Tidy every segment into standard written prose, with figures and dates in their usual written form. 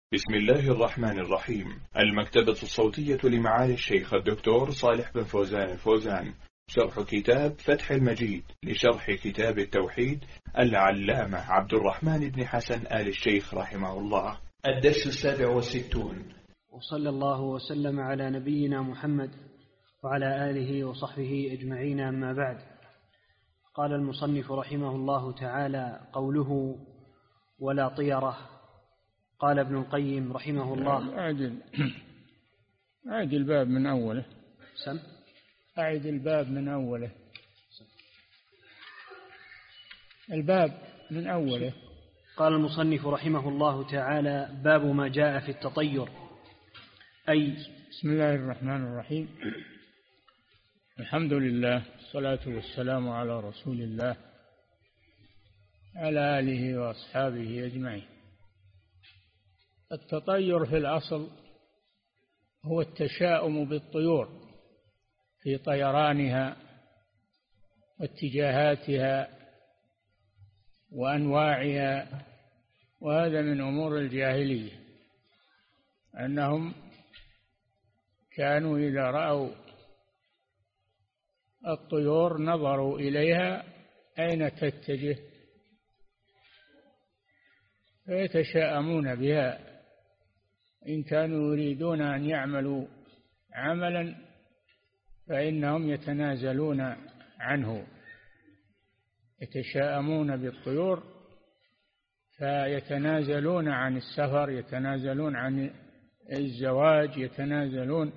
بسم الله الرحمن الرحيم. المكتبة الصوتية لمعالي الشيخ الدكتور صالح بن فوزان الفوزان، شرح كتاب فتح المجيد لشرح كتاب التوحيد العلامة عبد الرحمن بن حسن آل الشيخ رحمه الله. الدرس 67. وصلى الله وسلم على نبينا محمد وعلى آله وصحبه أجمعين، أما بعد. قال المصنف رحمه الله تعالى: قوله ولا طيرة. قال ابن القيم رحمه الله: أعد الباب من أوله. أعد الباب من أوله. الباب من أوله. قال المصنف رحمه الله تعالى: باب ما جاء في التطير. أي بسم الله الرحمن الرحيم. الحمد لله، الصلاة والسلام على رسول الله على آله وأصحابه أجمعين. التطير في الأصل هو التشاؤم بالطيور في طيرانها واتجاهاتها وأنواعها، وهذا من أمور الجاهلية، أنهم كانوا إذا رأوا الطيور نظروا إليها أين تتجه فيتشاءمون بها. إن كانوا يريدون أن يعملوا عملا فإنهم يتنازلون عنه، يتشاءمون بالطيور فيتنازلون عن السفر، يتنازلون عن الزواج، يتنازلون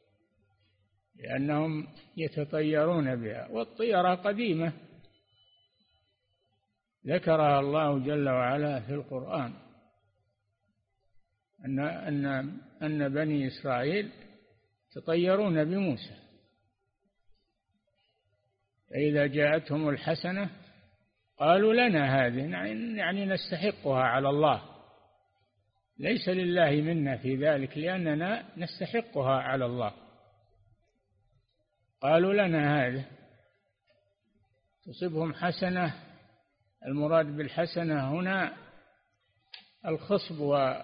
لأنهم يتطيرون بها. والطيرة قديمة ذكرها الله جل وعلا في القرآن، أن بني إسرائيل تطيرون بموسى، فإذا جاءتهم الحسنة قالوا لنا هذه، يعني نستحقها على الله، ليس لله منا في ذلك لأننا نستحقها على الله. قالوا لنا هذه، تصبهم حسنة. المراد بالحسنة هنا الخصب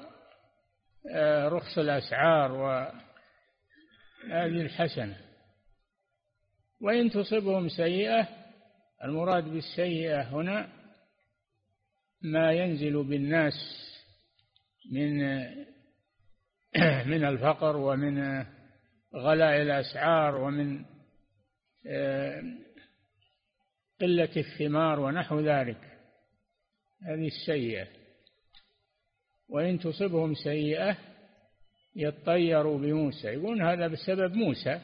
ورخص الأسعار، وهذه الحسنة. وإن تصبهم سيئة، المراد بالسيئة هنا ما ينزل بالناس من الفقر ومن غلاء الأسعار ومن قلة الثمار ونحو ذلك، هذه السيئة. وإن تصبهم سيئة يطيروا بموسى، يقول هذا بسبب موسى،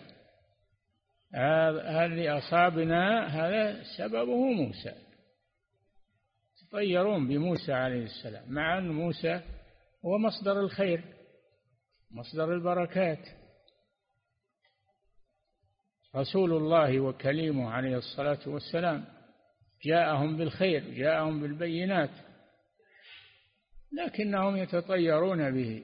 هذا اللي أصابنا هذا سببه موسى. يطيرون بموسى عليه السلام، مع أن موسى هو مصدر الخير، مصدر البركات، رسول الله وكليمه عليه الصلاة والسلام، جاءهم بالخير، جاءهم بالبينات، لكنهم يتطيرون به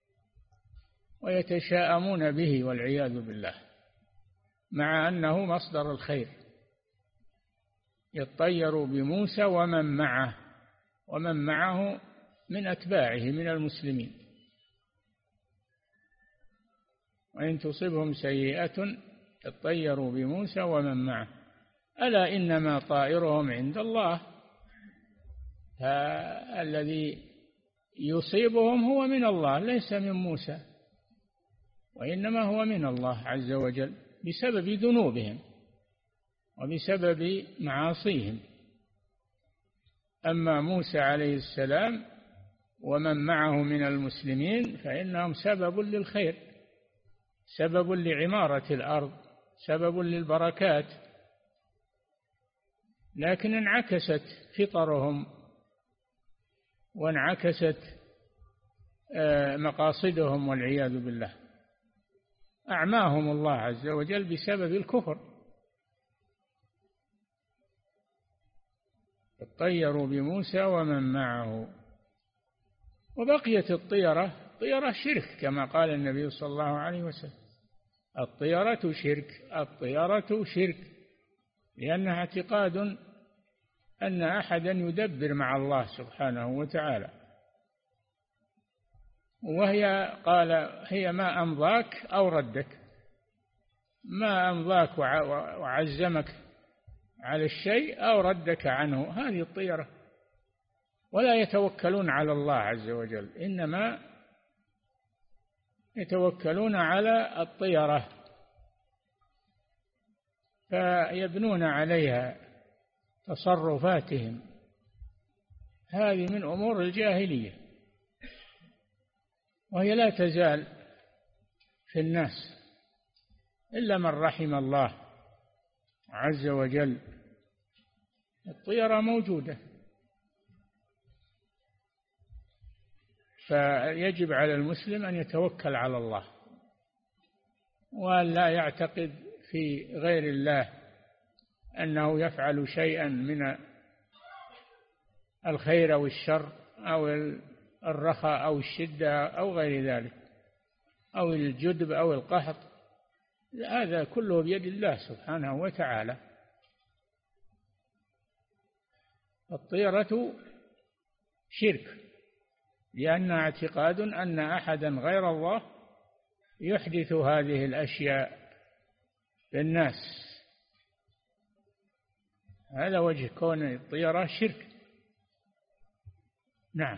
ويتشاءمون به والعياذ بالله، مع أنه مصدر الخير. يطير بموسى ومن معه من أتباعه من المسلمين. وإن تصبهم سيئة يطيروا بموسى ومن معه، ألا إنما طائرهم عند الله، فالذي يصيبهم هو من الله ليس من موسى، وإنما هو من الله عز وجل بسبب ذنوبهم وبسبب معاصيهم. أما موسى عليه السلام ومن معه من المسلمين فإنهم سبب للخير، سبب لعمارة الأرض، سبب للبركات، لكن انعكست فطرهم وانعكست مقاصدهم والعياذ بالله، أعماهم الله عز وجل بسبب الكفر. اطيروا بموسى ومن معه. وبقيت الطيرة شرك، كما قال النبي صلى الله عليه وسلم: الطيرة شرك، الطيرة شرك، لأنها اعتقاد أن أحدا يدبر مع الله سبحانه وتعالى. وهي قال هي ما أمضاك أو ردك، ما أمضاك وعزمك على الشيء أو ردك عنه، هذه الطيرة. ولا يتوكلون على الله عز وجل، إنما يتوكلون على الطيرة فيبنون عليها تصرفاتهم. هذه من أمور الجاهلية، وهي لا تزال في الناس إلا من رحم الله عز وجل. الطيرة موجودة، فيجب على المسلم أن يتوكل على الله وأن لا يعتقد في غير الله أنه يفعل شيئا من الخير أو الشر أو الرخاء أو الشدة أو غير ذلك، أو الجدب أو القهط. هذا كله بيد الله سبحانه وتعالى. الطيرة شرك، لأن اعتقاد أن أحدا غير الله يحدث هذه الأشياء للناس. هذا وجه كون الطيرة شرك. نعم.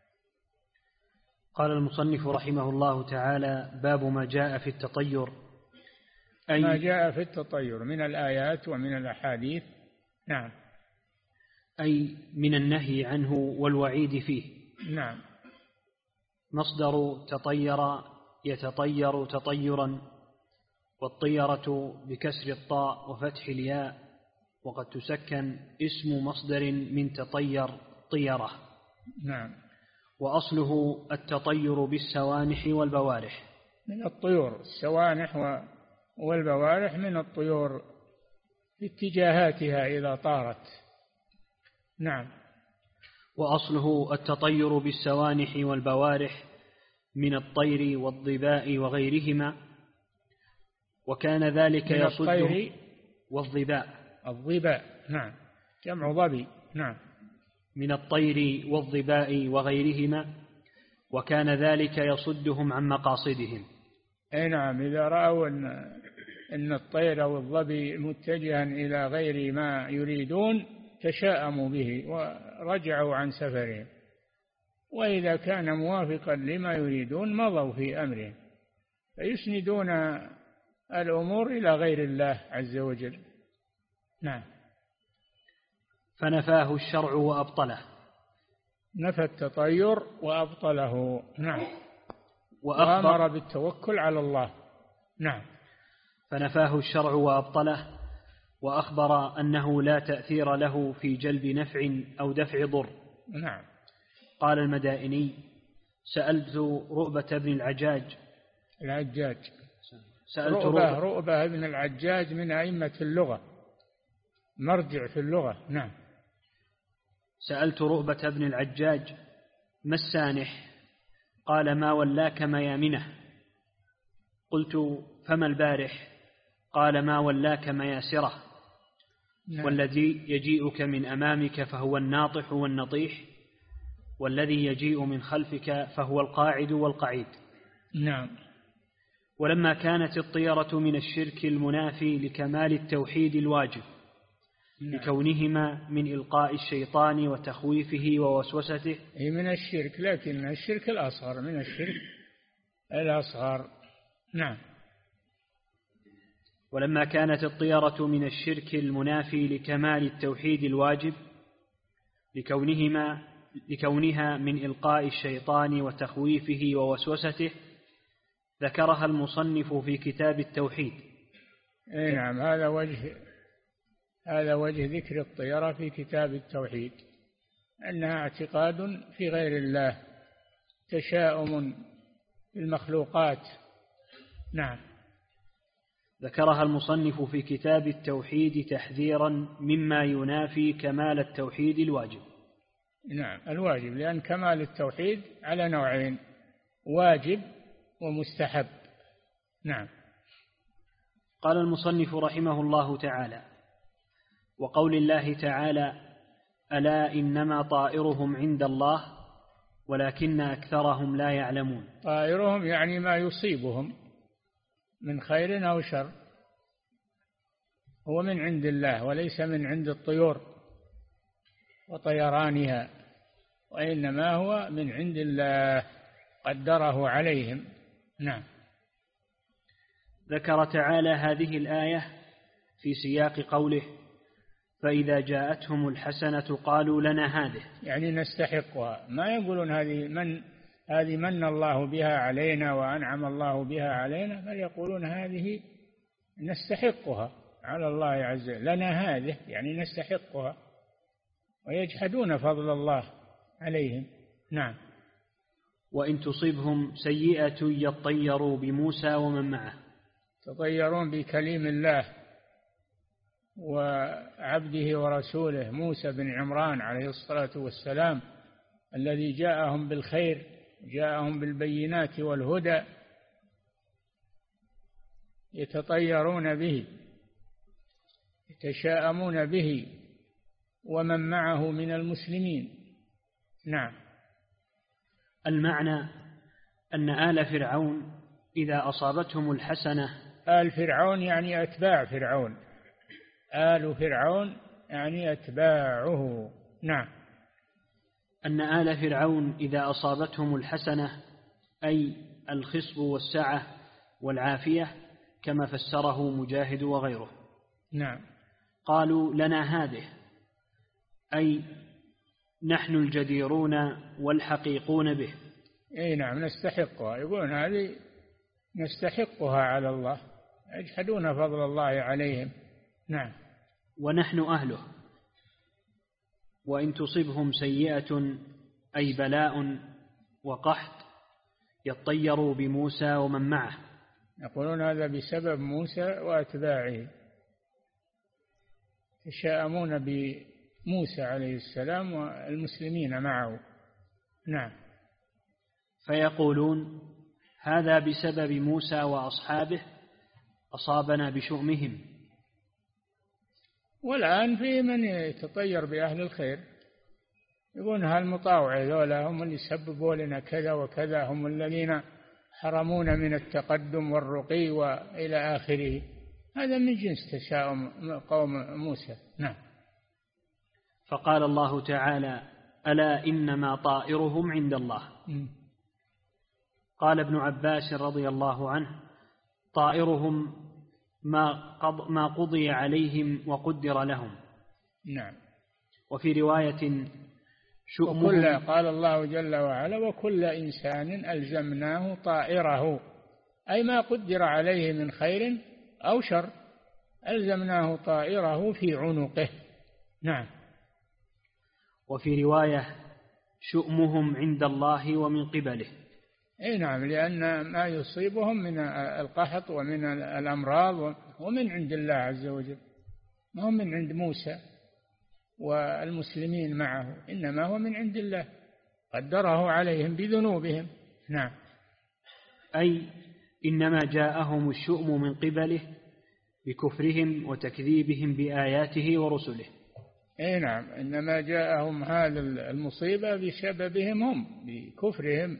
قال المصنف رحمه الله تعالى: باب ما جاء في التطير، أي ما جاء في التطير من الآيات ومن الأحاديث. نعم. أي من النهي عنه والوعيد فيه. نعم. مصدر تطير يتطير تطيرا، والطيرة بكسر الطاء وفتح الياء، وقد تسكن اسم مصدر من تطير طيرة. نعم. وأصله التطير بالسوانح والبوارح. من الطيور، السوانح والبوارح من الطيور في اتجاهاتها إذا طارت. نعم. وأصله التطير بالسوانح والبوارح من الطير والظباء وغيرهما، وكان ذلك يصده والظباء. الظباء نعم جمع ظبي. نعم. من الطير والظباء وغيرهما، وكان ذلك يصدهم عن مقاصدهم. أي نعم، إذا رأوا أن الطير والظبي متجها إلى غير ما يريدون تشاءموا به ورجعوا عن سفرهم، وإذا كان موافقا لما يريدون مضوا في أمرهم، فيسندون الأمور إلى غير الله عز وجل. نعم. فنفاه الشرع وأبطله. نفى التطير وأبطله. نعم. وأمر بالتوكل على الله. نعم. فنفاه الشرع وأبطله، وأخبر أنه لا تأثير له في جلب نفع أو دفع ضر. نعم. قال المدائني: سألت رؤبة بن العجاج. سألت رؤبة بن العجاج من أئمة اللغة، مرجع في اللغة. نعم. سألت رؤبة بن العجاج: ما السانح؟ قال: ما ولاك ميامنه. قلت: فما البارح؟ قال: ما ولاك مياسره. نعم. والذي يجيئك من أمامك فهو الناطح والنطيح، والذي يجيء من خلفك فهو القاعد والقعيد. نعم. ولما كانت الطيرة من الشرك المنافي لكمال التوحيد الواجب، نعم. لكونهما من إلقاء الشيطان وتخويفه ووسوسته. هي من الشرك، لكن الشرك الأصغر من الشرك الأصغر. نعم. ولما كانت الطيرة من الشرك المنافي لكمال التوحيد الواجب، لكونها من إلقاء الشيطان وتخويفه ووسوسته، ذكرها المصنف في كتاب التوحيد. نعم. هذا وجه ذكر الطيرة في كتاب التوحيد، أنها اعتقاد في غير الله، تشاؤم في المخلوقات. نعم. ذكرها المصنف في كتاب التوحيد تحذيرا مما ينافي كمال التوحيد الواجب. نعم، الواجب، لأن كمال التوحيد على نوعين: واجب ومستحب. نعم. قال المصنف رحمه الله تعالى: وقول الله تعالى: ألا إنما طائرهم عند الله، ولكن أكثرهم لا يعلمون. طائرهم يعني ما يصيبهم من خير أو شر هو من عند الله وليس من عند الطيور وطيرانها، وإنما هو من عند الله قدره عليهم. نعم. ذكر تعالى هذه الآية في سياق قوله: فإذا جاءتهم الحسنة قالوا لنا هذه، يعني نستحقها، ما يقولون هذه من الله بها علينا وأنعم الله بها علينا، بل يقولون هذه نستحقها على الله عز وجل، لنا هذه يعني نستحقها، ويجحدون فضل الله عليهم. نعم. وإن تصبهم سيئة يطيروا بموسى ومن معه، تطيرون بكليم الله وعبده ورسوله موسى بن عمران عليه الصلاة والسلام، الذي جاءهم بالخير، جاءهم بالبينات والهدى، يتطيرون به، يتشاءمون به ومن معه من المسلمين. نعم. المعنى أن آل فرعون إذا أصابتهم الحسنة، آل فرعون يعني أتباع فرعون، آل فرعون يعني أتباعه. نعم. أن آل فرعون إذا أصابتهم الحسنة أي الخصب والسعة والعافية كما فسره مجاهد وغيره. نعم. قالوا لنا هذه أي نحن الجديرون والحقيقون به. أي نعم، نستحقها، يقولون هذه نستحقها على الله، يجحدون فضل الله عليهم. نعم. ونحن أهله. وإن تصبهم سيئة أي بلاء وقحط يطيروا بموسى ومن معه، يقولون هذا بسبب موسى وأتباعه، يتشاءمون بموسى عليه السلام والمسلمين معه. نعم. فيقولون هذا بسبب موسى وأصحابه أصابنا بشؤمهم. والآن في من يتطير بأهل الخير، يقولون هالمطاوع ذولا هم اللي سببوا لنا كذا وكذا، هم الذين حرمونا من التقدم والرقي وإلى آخره. هذا من جنس تشاؤم قوم موسى. نعم. فقال الله تعالى: ألا إنما طائرهم عند الله. قال ابن عباس رضي الله عنه: طائرهم ما قضي عليهم وقدر لهم. نعم. وفي رواية شؤمهم، قال الله جل وعلا: وكل إنسان ألزمناه طائره، أي ما قدر عليه من خير أو شر ألزمناه طائره في عنقه. نعم. وفي رواية شؤمهم عند الله ومن قبله. أي نعم، لأن ما يصيبهم من القحط ومن الأمراض ومن عند الله عز وجل، ما هو من عند موسى والمسلمين معه، إنما هو من عند الله قدره عليهم بذنوبهم. نعم. أي إنما جاءهم الشؤم من قبله بكفرهم وتكذيبهم بآياته ورسله. أي نعم، إنما جاءهم هذا المصيبة بسببهم هم، بكفرهم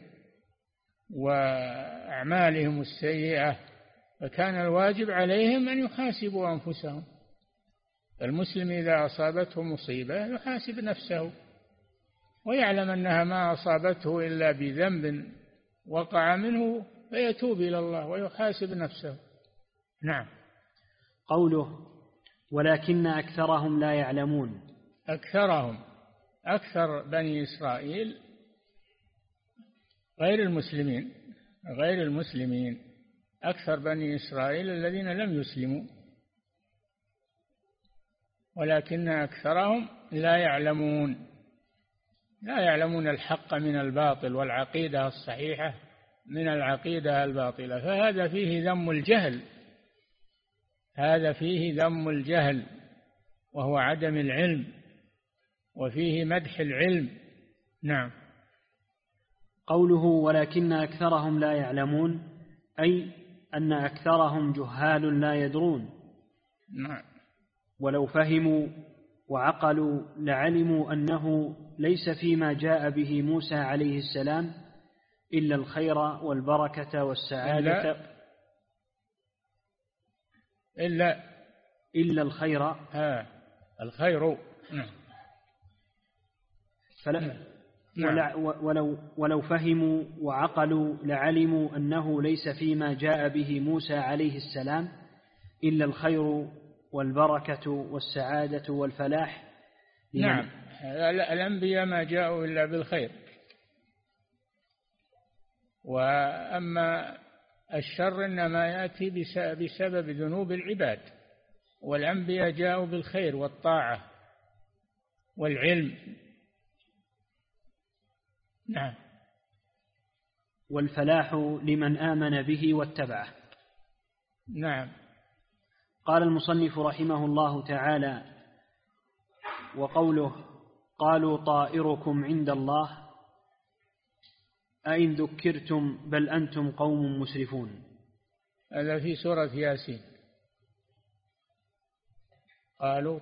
وأعمالهم السيئة، فكان الواجب عليهم أن يحاسبوا أنفسهم. المسلم إذا أصابته مصيبة يحاسب نفسه ويعلم أنها ما أصابته إلا بذنب وقع منه، فيتوب إلى الله ويحاسب نفسه. نعم. قوله: ولكن أكثرهم لا يعلمون. أكثرهم، أكثر بني إسرائيل غير المسلمين، أكثر بني إسرائيل الذين لم يسلموا، ولكن أكثرهم لا يعلمون الحق من الباطل والعقيدة الصحيحة من العقيدة الباطلة، فهذا فيه ذم الجهل، هذا فيه ذم الجهل وهو عدم العلم، وفيه مدح العلم. نعم. قوله: ولكن أكثرهم لا يعلمون، أي أن أكثرهم جهال لا يدرون. نعم. ولو فهموا وعقلوا لعلموا أنه ليس فيما جاء به موسى عليه السلام إلا الخير والبركة والسعادة إلا الخير. الخير. ولو فهموا وعقلوا لعلموا أنه ليس فيما جاء به موسى عليه السلام إلا الخير والبركة والسعادة والفلاح. نعم، الأنبياء ما جاءوا إلا بالخير، وأما الشر إنما يأتي بسبب ذنوب العباد، والأنبياء جاءوا بالخير والطاعة والعلم. نعم. والفلاح لمن آمن به واتبعه. نعم. قال المصنف رحمه الله تعالى: وقوله قالوا طائركم عند الله أئن ذكرتم بل أنتم قوم مسرفون. هذا في سورة ياسين. قالوا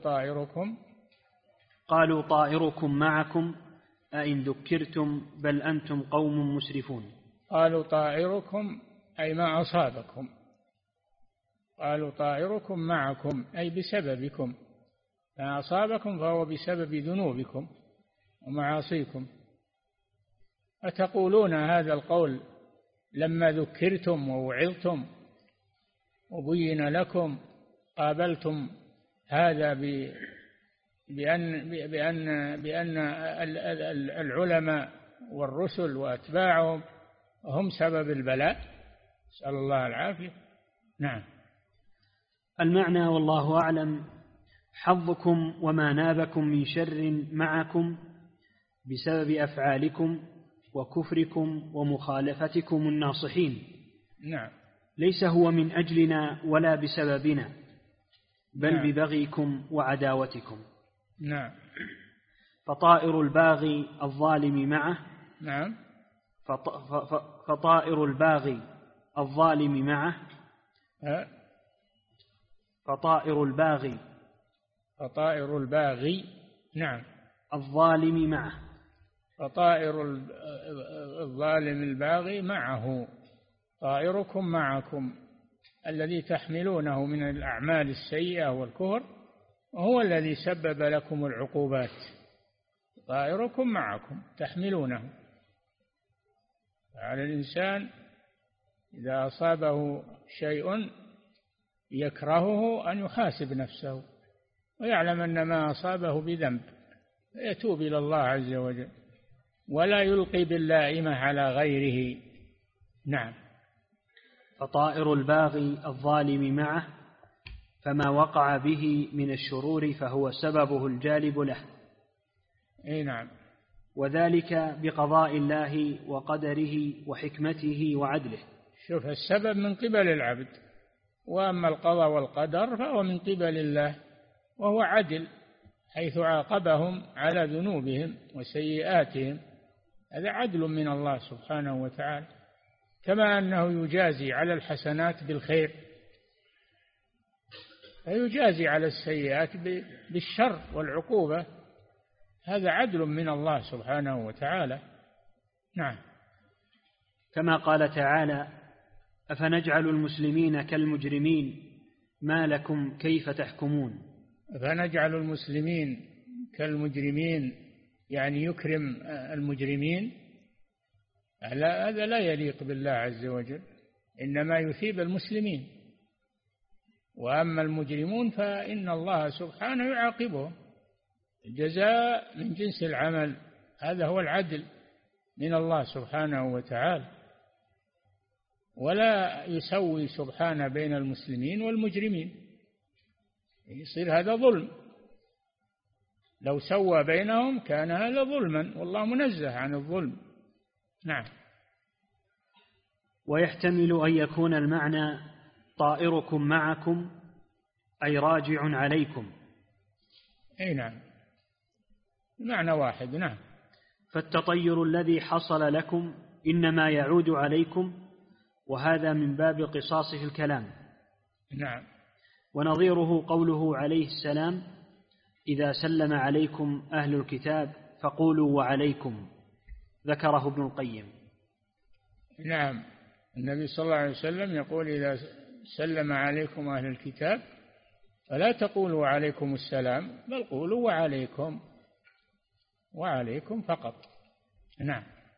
طائركم معكم أئن ذكرتم بل أنتم قوم مسرفون. قالوا طائركم أي ما أصابكم، قالوا طائركم معكم أي بسببكم، ما أصابكم فهو بسبب ذنوبكم ومعاصيكم. أتقولون هذا القول لما ذكرتم ووعظتم وبين لكم، قابلتم هذا بأن العلماء والرسل وأتباعهم هم سبب البلاء، نسأل الله العافية. نعم. المعنى والله أعلم: حظكم وما نابكم من شر معكم بسبب أفعالكم وكفركم ومخالفتكم الناصحين. نعم. ليس هو من أجلنا ولا بسببنا، بل نعم. ببغيكم وعداوتكم. نعم. فطائر الباغي الظالم معه. نعم. فطائر الباغي الظالم معه. فطائر الباغي نعم الظالم معه. فطائر الظالم الباغي معه. طائركم معكم الذي تحملونه من الأعمال السيئة والكفر، وهو الذي سبب لكم العقوبات. طائركم معكم تحملونه. على الإنسان إذا أصابه شيء يكرهه أن يحاسب نفسه ويعلم أن ما أصابه بذنب، يتوب إلى الله عز وجل ولا يلقي باللائمة على غيره. نعم. فطائر الباغي الظالم معه، فما وقع به من الشرور فهو سببه الجالب له. نعم. وذلك بقضاء الله وقدره وحكمته وعدله. شوف، السبب من قبل العبد، وأما القضاء والقدر فهو من قبل الله، وهو عدل حيث عاقبهم على ذنوبهم وسيئاتهم. هذا عدل من الله سبحانه وتعالى، كما أنه يجازي على الحسنات بالخير فيجازي على السيئات بالشر والعقوبة. هذا عدل من الله سبحانه وتعالى. نعم. كما قال تعالى: أفنجعل المسلمين كالمجرمين ما لكم كيف تحكمون. أفنجعل المسلمين كالمجرمين، يعني يكرم المجرمين. هذا لا يليق بالله عز وجل، إنما يثيب المسلمين، وأما المجرمون فإن الله سبحانه يعاقبهم. الجزاء من جنس العمل، هذا هو العدل من الله سبحانه وتعالى، ولا يسوي سبحانه بين المسلمين والمجرمين، يصير هذا ظلم. لو سوى بينهم كان هذا ظلما، والله منزه عن الظلم. نعم. ويحتمل أن يكون المعنى طائركم معكم أي راجع عليكم. نعم، معنى واحد. نعم. فالتطير الذي حصل لكم إنما يعود عليكم، وهذا من باب قصاص في الكلام. نعم. ونظيره قوله عليه السلام: إذا سلم عليكم أهل الكتاب فقولوا وعليكم، ذكره ابن القيم. نعم، النبي صلى الله عليه وسلم يقول إذا سلم عليكم أهل الكتاب فلا تقولوا وعليكم السلام، بل قولوا وعليكم، وعليكم فقط. نعم.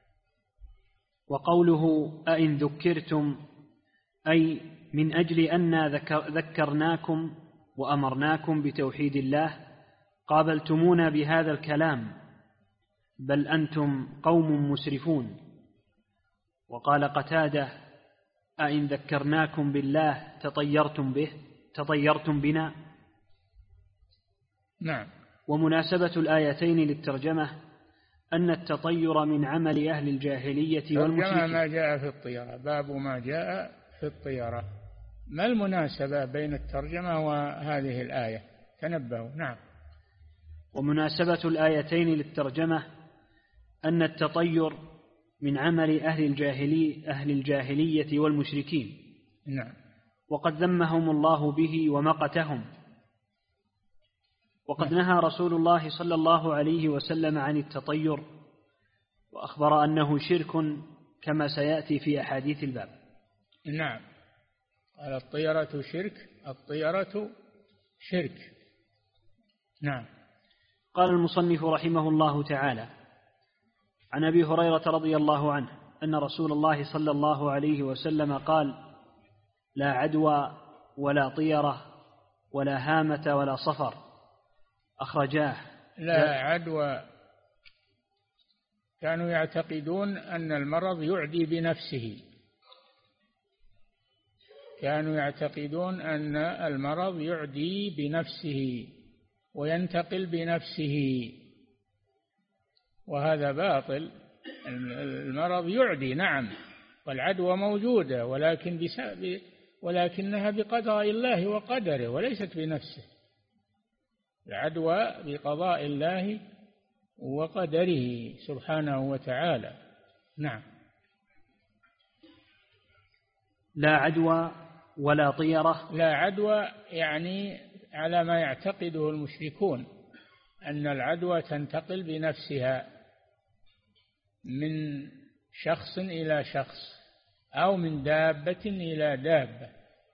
وقوله أئن ذكرتم أي من أجل أن ذكرناكم وأمرناكم بتوحيد الله قابلتمونا بهذا الكلام، بل أنتم قوم مسرفون. وقال قتادة أئن ذكرناكم بالله تطيرتم بنا. نعم. ومناسبة الآيتين للترجمة أن التطير من عمل أهل الجاهلية والمشركين. ما جاء في الطيرة، باب ما جاء في الطيرة. ما المناسبة بين الترجمة وهذه الآية؟ تنبهوا. نعم. ومناسبة الآيتين للترجمة أن التطير من عمل أهل الجاهلية والمشركين. نعم. وقد ذمهم الله به ومقتهم. وقد نهى رسول الله صلى الله عليه وسلم عن التطير، وأخبر أنه شرك كما سيأتي في أحاديث الباب. نعم. قال الطيرة شرك، الطيرة شرك. نعم. قال المصنف رحمه الله تعالى: عن أبي هريرة رضي الله عنه أن رسول الله صلى الله عليه وسلم قال: لا عدوى ولا طيرة ولا هامة ولا صفر، أخرجاه. لا عدوى، كانوا يعتقدون أن المرض يعدي بنفسه، كانوا يعتقدون أن المرض يعدي بنفسه وينتقل بنفسه، وهذا باطل. المرض يعدي نعم، والعدوى موجودة، ولكنها بقضاء الله وقدره وليست بنفسه. العدوى بقضاء الله وقدره سبحانه وتعالى. نعم. لا عدوى ولا طيرة. لا عدوى يعني على ما يعتقده المشركون أن العدوى تنتقل بنفسها من شخص إلى شخص أو من دابة إلى دابة،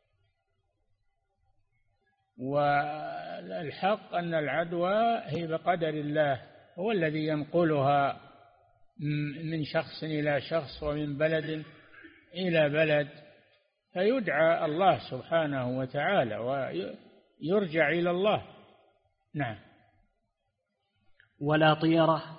والحق أن العدوى هي بقدر الله، هو الذي ينقلها من شخص إلى شخص ومن بلد إلى بلد، فيدعى الله سبحانه وتعالى ويرجع إلى الله. نعم. ولا طيرة.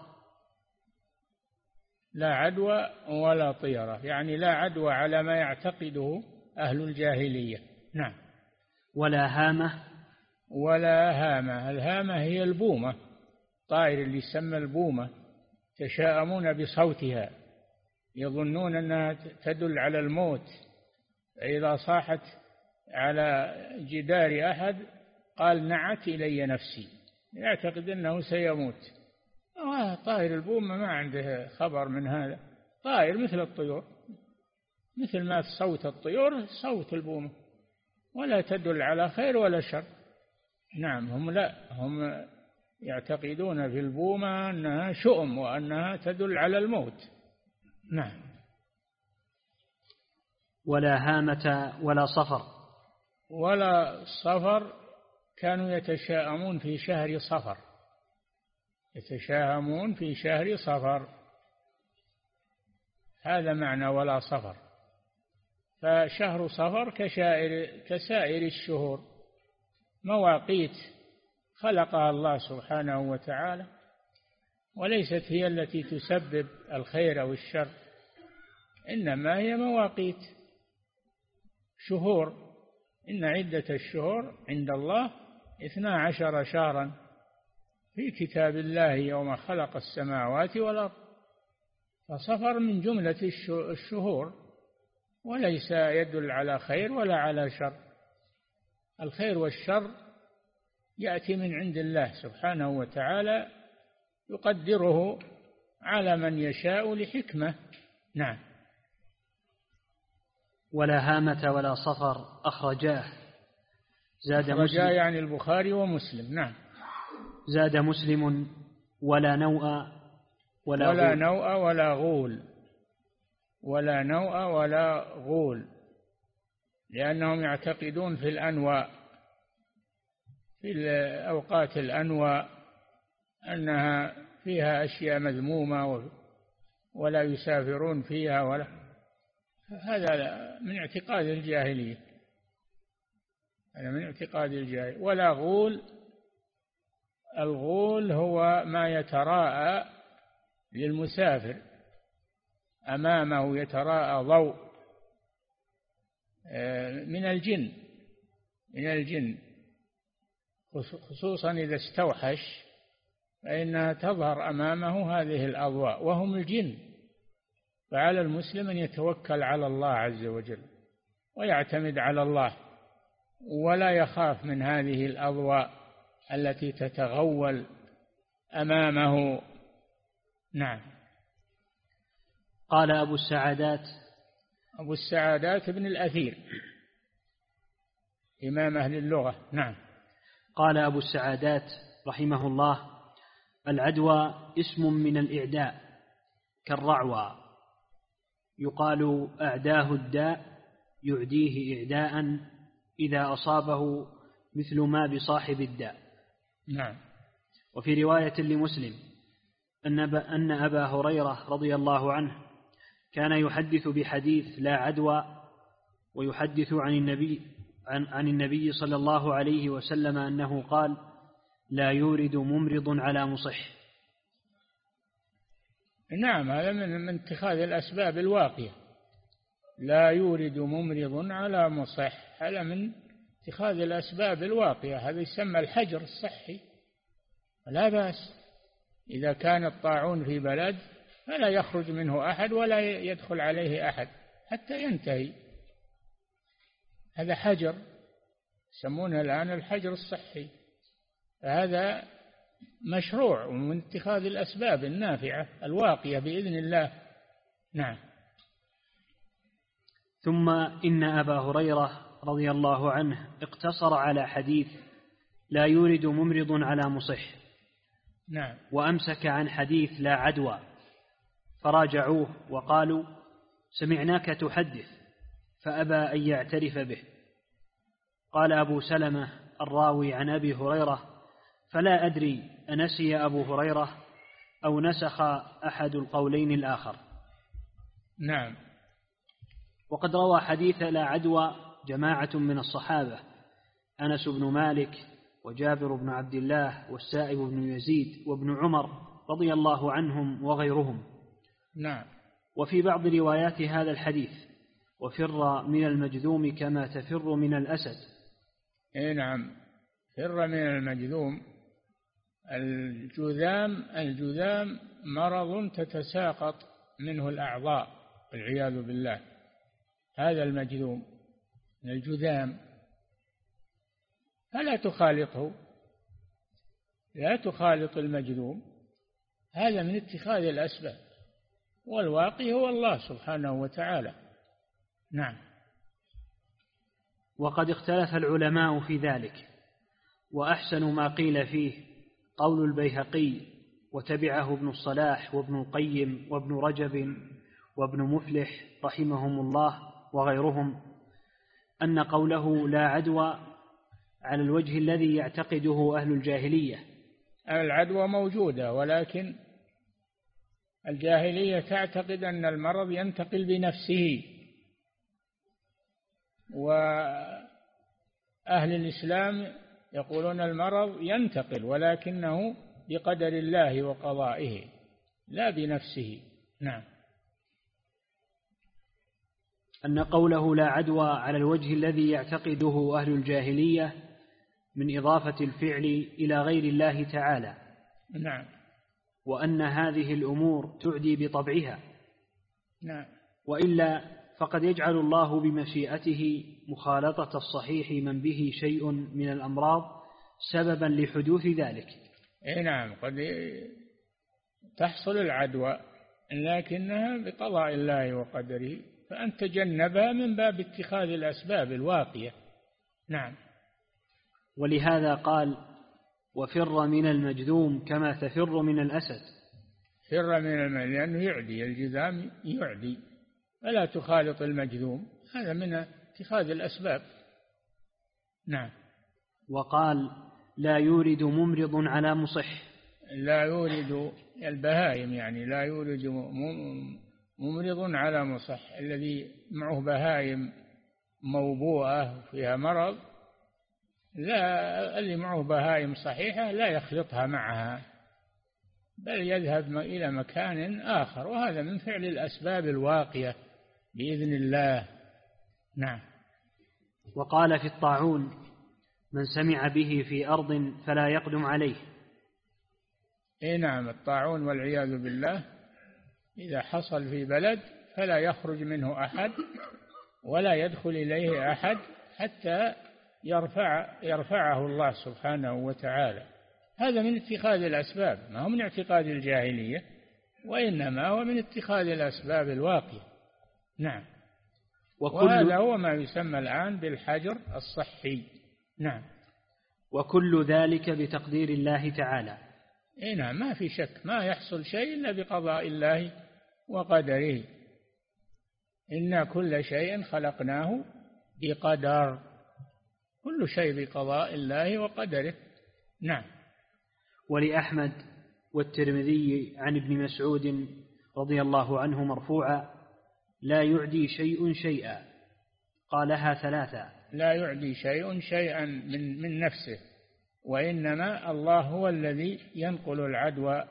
لا عدوى ولا طيرة يعني لا عدوى على ما يعتقده أهل الجاهلية. نعم. ولا هامة. ولا هامة. الهامة هي البومة، طائر اللي يسمى البومة، تشاءمون بصوتها، يظنون أنها تدل على الموت، إذا صاحت على جدار أحد قال نعت إلي نفسي، يعتقد أنه سيموت. طائر البومة ما عنده خبر من هذا، طائر مثل الطيور، مثل ما صوت الطيور صوت البومة، ولا تدل على خير ولا شر. نعم. هم يعتقدون في البومة أنها شؤم وأنها تدل على الموت. نعم. ولا هامة ولا صفر. ولا صفر، كانوا يتشاءمون في شهر صفر، يتشاءمون في شهر صفر، هذا معنى ولا صفر. فشهر صفر كسائر الشهور، مواقيت خلقها الله سبحانه وتعالى، وليست هي التي تسبب الخير أو الشر، إنما هي مواقيت شهور. إن عدة الشهور عند الله 12 شهرا في كتاب الله يوم خلق السماوات والأرض، فصفر من جملة الشهور، وليس يدل على خير ولا على شر. الخير والشر يأتي من عند الله سبحانه وتعالى، يقدره على من يشاء لحكمة. نعم. ولا هامة ولا صفر، أخرجاه. زاد مسلم يعني البخاري ومسلم. نعم. زاد مسلم ولا نوء ولا نوء ولا غول، ولا نوء ولا غول، لأنهم يعتقدون في الأنواء، في الأوقات الأنواء أنها فيها أشياء مذمومة ولا يسافرون فيها، هذا من اعتقاد الجاهلية، هذا من اعتقاد الجاهلية. ولا غول، الغول هو ما يتراءى للمسافر أمامه، يتراءى ضوء من الجن خصوصا إذا استوحش فإنها تظهر أمامه هذه الأضواء وهم الجن. فعلى المسلم أن يتوكل على الله عز وجل ويعتمد على الله ولا يخاف من هذه الأضواء التي تتغول أمامه. نعم. قال أبو السعادات بن الأثير إمام أهل اللغة. نعم. قال أبو السعادات رحمه الله: العدوى اسم من الإعداء كالرعوى، يقال أعداه الداء يعديه إعداء إذا أصابه مثل ما بصاحب الداء. نعم. وفي رواية لمسلم أن أبا هريرة رضي الله عنه كان يحدث بحديث لا عدوى، ويحدث عن النبي صلى الله عليه وسلم أنه قال: لا يورد ممرض على مصح. نعم، هذا من اتخاذ الأسباب الواقية. لا يورد ممرض على مصح، هذا من اتخاذ الأسباب الواقية، هذا يسمى الحجر الصحي، لا بأس. إذا كان الطاعون في بلد فلا يخرج منه أحد ولا يدخل عليه أحد حتى ينتهي، هذا حجر يسمونه الآن الحجر الصحي، فهذا مشروع ومن اتخاذ الأسباب النافعة الواقية بإذن الله. نعم. ثم إن أبا هريرة رضي الله عنه اقتصر على حديث لا يورد ممرض على مصح. نعم. وأمسك عن حديث لا عدوى، فراجعوه وقالوا: سمعناك تحدث، فأبى أن يعترف به. قال أبو سلمة الراوي عن أبي هريرة: فلا أدري أنسي أبو هريرة أو نسخ أحد القولين الآخر. نعم. وقد روى حديث لا عدوى جماعة من الصحابة: أنس بن مالك وجابر بن عبد الله والسائب بن يزيد وابن عمر رضي الله عنهم وغيرهم. نعم. وفي بعض روايات هذا الحديث: وفر من المجذوم كما تفر من الأسد. نعم، فر من المجذوم. الجذام مرض تتساقط منه الأعضاء والعياذ بالله، هذا المجذوم من الجذام، فلا تخالطه، لا تخالط المجذوم، هذا من اتخاذ الأسباب، والواقي هو الله سبحانه وتعالى. نعم. وقد اختلف العلماء في ذلك، وأحسن ما قيل فيه قول البيهقي وتبعه ابن الصلاح وابن القيم وابن رجب وابن مفلح رحمهم الله وغيرهم، أن قوله لا عدوى على الوجه الذي يعتقده أهل الجاهلية. العدوى موجودة، ولكن الجاهلية تعتقد أن المرض ينتقل بنفسه، وأهل الإسلام يقولون المرض ينتقل ولكنه بقدر الله وقضائه لا بنفسه. نعم. أن قوله لا عدوى على الوجه الذي يعتقده أهل الجاهلية من إضافة الفعل إلى غير الله تعالى. نعم. وأن هذه الأمور تعدي بطبعها. نعم. وإلا فقد يجعل الله بمشيئته مخالطة الصحيح من به شيء من الأمراض سببا لحدوث ذلك. نعم، قد تحصل العدوى لكنها بقضاء الله وقدره، فأن تجنبها من باب اتخاذ الأسباب الواقية. نعم. ولهذا قال وفر من المجذوم كما تفر من الأسد. فر من المجذوم لأنه يعدي، الجذام يعدي، فلا تخالط المجذوم، هذا من اتخاذ الأسباب. نعم. وقال لا يورد ممرض على مصح. لا يورد البهائم، يعني لا يورد ممرض على مصح، الذي معه بهائم موبوءة فيها مرض، لا، اللي معه بهائم صحيحة لا يخلطها معها، بل يذهب إلى مكان آخر، وهذا من فعل الأسباب الواقية بإذن الله. نعم. وقال في الطاعون من سمع به في أرض فلا يقدم عليه. نعم، الطاعون والعياذ بالله إذا حصل في بلد فلا يخرج منه أحد ولا يدخل إليه أحد حتى يرفعه الله سبحانه وتعالى. هذا من اتخاذ الأسباب، ما هو من اعتقاد الجاهلية، وإنما هو من اتخاذ الأسباب الواقية. نعم. وهذا هو ما يسمى الآن بالحجر الصحي. نعم. وكل ذلك بتقدير الله تعالى. نعم، ما في شك، ما يحصل شيء إلا بقضاء الله وقدره. إنا كل شيء خلقناه بقدر، كل شيء بقضاء الله وقدره. نعم. ولأحمد والترمذي عن ابن مسعود رضي الله عنه مرفوعا لا يعدي شيء شيئا، قالها ثلاثة. لا يعدي شيء شيئا من نفسه، وإنما الله هو الذي ينقل العدوى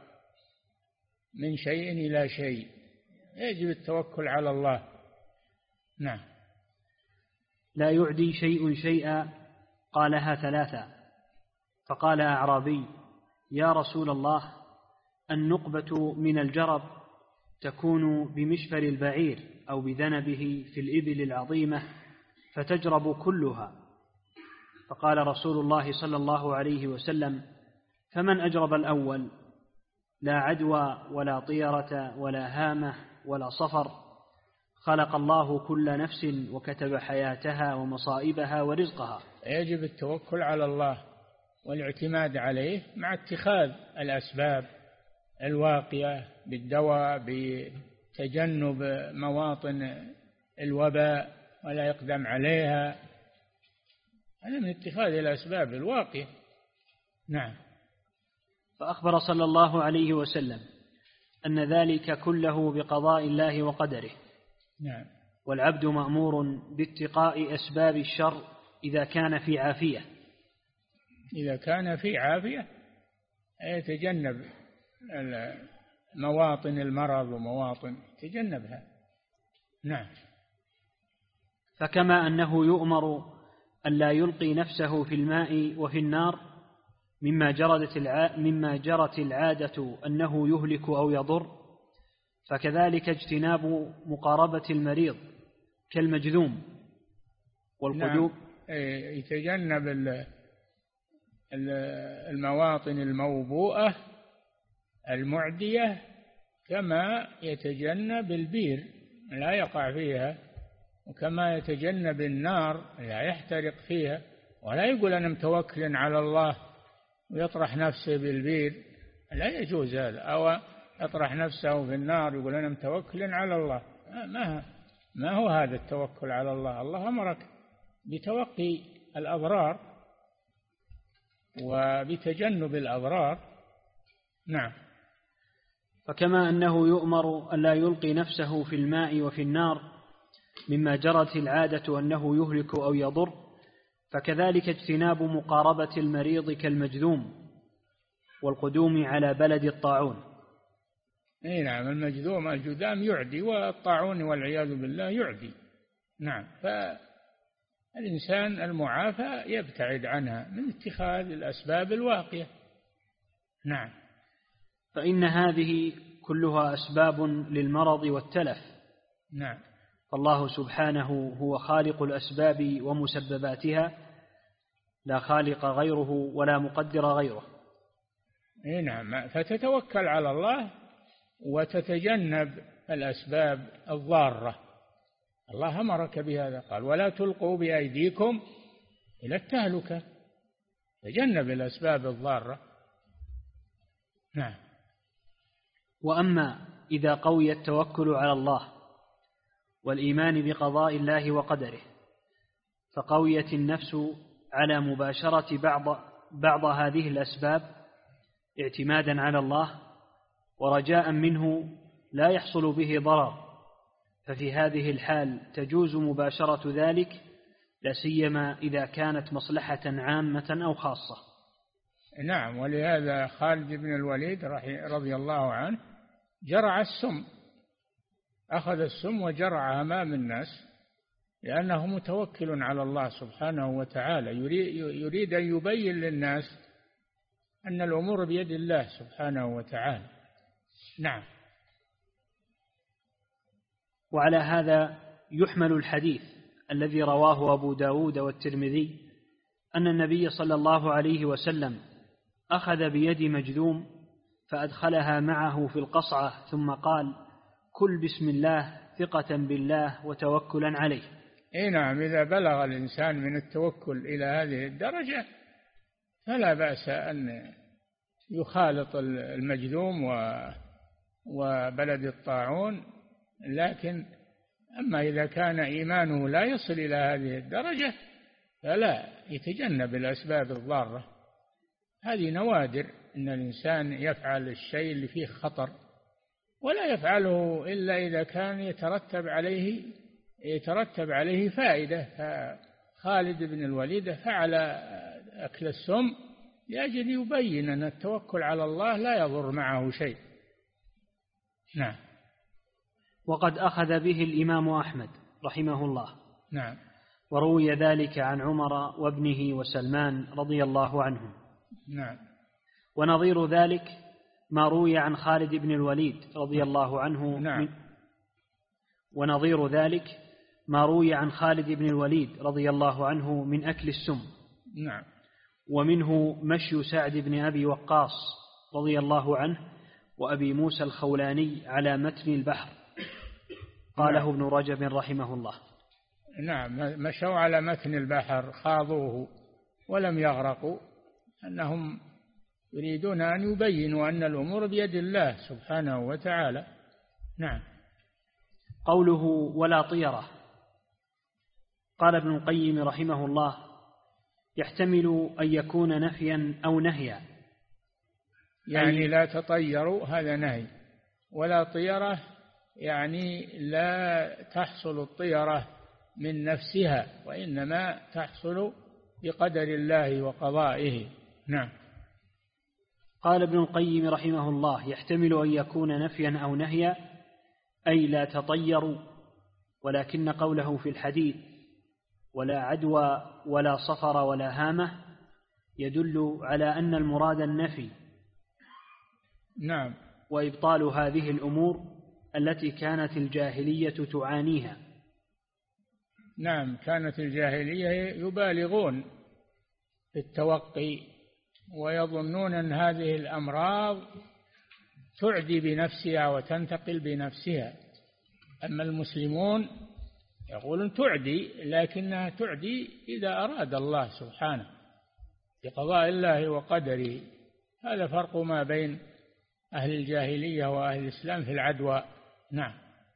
من شيء إلى شيء، يجب التوكل على الله. نعم. لا يعدي شيء شيئا، قالها ثلاثة. فقال أعرابي يا رسول الله النقبة من الجرب تكون بمشفر البعير أو بذنبه في الإبل العظيمة فتجرب كلها. فقال رسول الله صلى الله عليه وسلم فمن أجرب الأول؟ لا عدوى ولا طيرة ولا هامة ولا صفر، خلق الله كل نفس وكتب حياتها ومصائبها ورزقها. يجب التوكل على الله والاعتماد عليه مع اتخاذ الأسباب الواقية بالدواء، بتجنب مواطن الوباء ولا يقدم عليها، هذا من اتخاذ الأسباب الواقية. نعم. فأخبر صلى الله عليه وسلم أن ذلك كله بقضاء الله وقدره. نعم. والعبد مأمور باتقاء أسباب الشر إذا كان في عافية. إذا كان في عافية يتجنب مواطن المرض ومواطن يتجنبها. نعم. فكما أنه يؤمر أن لا يلقي نفسه في الماء وفي النار مما جرت العادة أنه يهلك أو يضر، فكذلك اجتناب مقاربة المريض كالمجذوم والقدوم. نعم. يتجنب المواطن الموبوءة المعدية كما يتجنب البير لا يقع فيها، وكما يتجنب النار لا يحترق فيها. ولا يقول أنا متوكل على الله ويطرح نفسه بالبير، لا يجوز هذا، أو يطرح نفسه في النار يقول أنا متوكل على الله. ما هو هذا التوكل على الله. الله أمرك بتوقي الأضرار وبتجنب الأضرار. نعم. فكما أنه يؤمر أن لا يلقي نفسه في الماء وفي النار مما جرت العادة أنه يهلك أو يضر، فكذلك اجتناب مقاربة المريض كالمجذوم والقدوم على بلد الطاعون. نعم. المجذوم الجذام يعدي، والطاعون والعياذ بالله يعدي. نعم. فالإنسان المعافى يبتعد عنها من اتخاذ الأسباب الواقية. نعم. فإن هذه كلها أسباب للمرض والتلف. نعم. فالله سبحانه هو خالق الأسباب ومسبباتها، لا خالق غيره ولا مقدر غيره. نعم. فتتوكل على الله وتتجنب الأسباب الضارة. الله أمرك بهذا، قال ولا تلقوا بأيديكم إلى التهلكة. تجنب الأسباب الضارة. نعم. وأما إذا قوي التوكل على الله والإيمان بقضاء الله وقدره، فقويت النفس على مباشرة بعض هذه الأسباب اعتمادا على الله ورجاء منه لا يحصل به ضرر، ففي هذه الحال تجوز مباشرة ذلك، لا سيما إذا كانت مصلحة عامة أو خاصة. نعم. ولهذا خالد بن الوليد رضي الله عنه جرع السم، أخذ السم وجرع أمام الناس، لأنه متوكل على الله سبحانه وتعالى، يريد أن يبين للناس أن الأمور بيد الله سبحانه وتعالى. نعم. وعلى هذا يحمل الحديث الذي رواه أبو داود والترمذي أن النبي صلى الله عليه وسلم أخذ بيد مجذوم فأدخلها معه في القصعة ثم قال: كل بسم الله ثقة بالله وتوكلا عليه. نعم. إذا بلغ الإنسان من التوكل إلى هذه الدرجة فلا بأس أن يخالط المجذوم وبلد الطاعون، لكن أما إذا كان إيمانه لا يصل إلى هذه الدرجة فلا يتجنب الأسباب الضارة. هذه نوادر أن الإنسان يفعل الشيء اللي فيه خطر، ولا يفعله إلا إذا كان يترتب عليه فائدة. خالد بن الوليد فعل أكل السم لأجل يبين أن التوكل على الله لا يضر معه شيء. نعم. وقد أخذ به الإمام أحمد رحمه الله. نعم. وروي ذلك عن عمر وابنه وسلمان رضي الله عنهم. نعم. ونظير ذلك ما روي عن خالد بن الوليد رضي الله عنه. نعم. ونظير ذلك ما روي عن خالد بن الوليد رضي الله عنه من أكل السم. نعم. ومنه مشي سعد بن أبي وقاص رضي الله عنه وأبي موسى الخولاني على متن البحر، قاله ابن رجب رحمه الله. نعم. مشوا على متن البحر، خاضوه ولم يغرقوا، أنهم يريدون أن يبينوا أن الأمور بيد الله سبحانه وتعالى. نعم. قوله ولا طيرة، قال ابن القيم رحمه الله: يحتمل أن يكون نفيا أو نهيا، يعني لا تطيروا هذا نهي، ولا طيرة يعني لا تحصل الطيرة من نفسها، وإنما تحصل بقدر الله وقضائه. نعم. قال ابن القيم رحمه الله: يحتمل أن يكون نفيا أو نهيا، أي لا تطيروا، ولكن قوله في الحديث ولا عدوى ولا صفر ولا هامة يدل على أن المراد النفي. نعم. وإبطال هذه الأمور التي كانت الجاهلية تعانيها. نعم. كانت الجاهلية يبالغون في التوقي ويظنون أن هذه الأمراض تعدي بنفسها وتنتقل بنفسها، أما المسلمون يقولون تعدي، لكنها تعدي إذا أراد الله سبحانه بقضاء الله وقدره. هذا فرق ما بين أهل الجاهلية وأهل الإسلام في العدوى. نعم.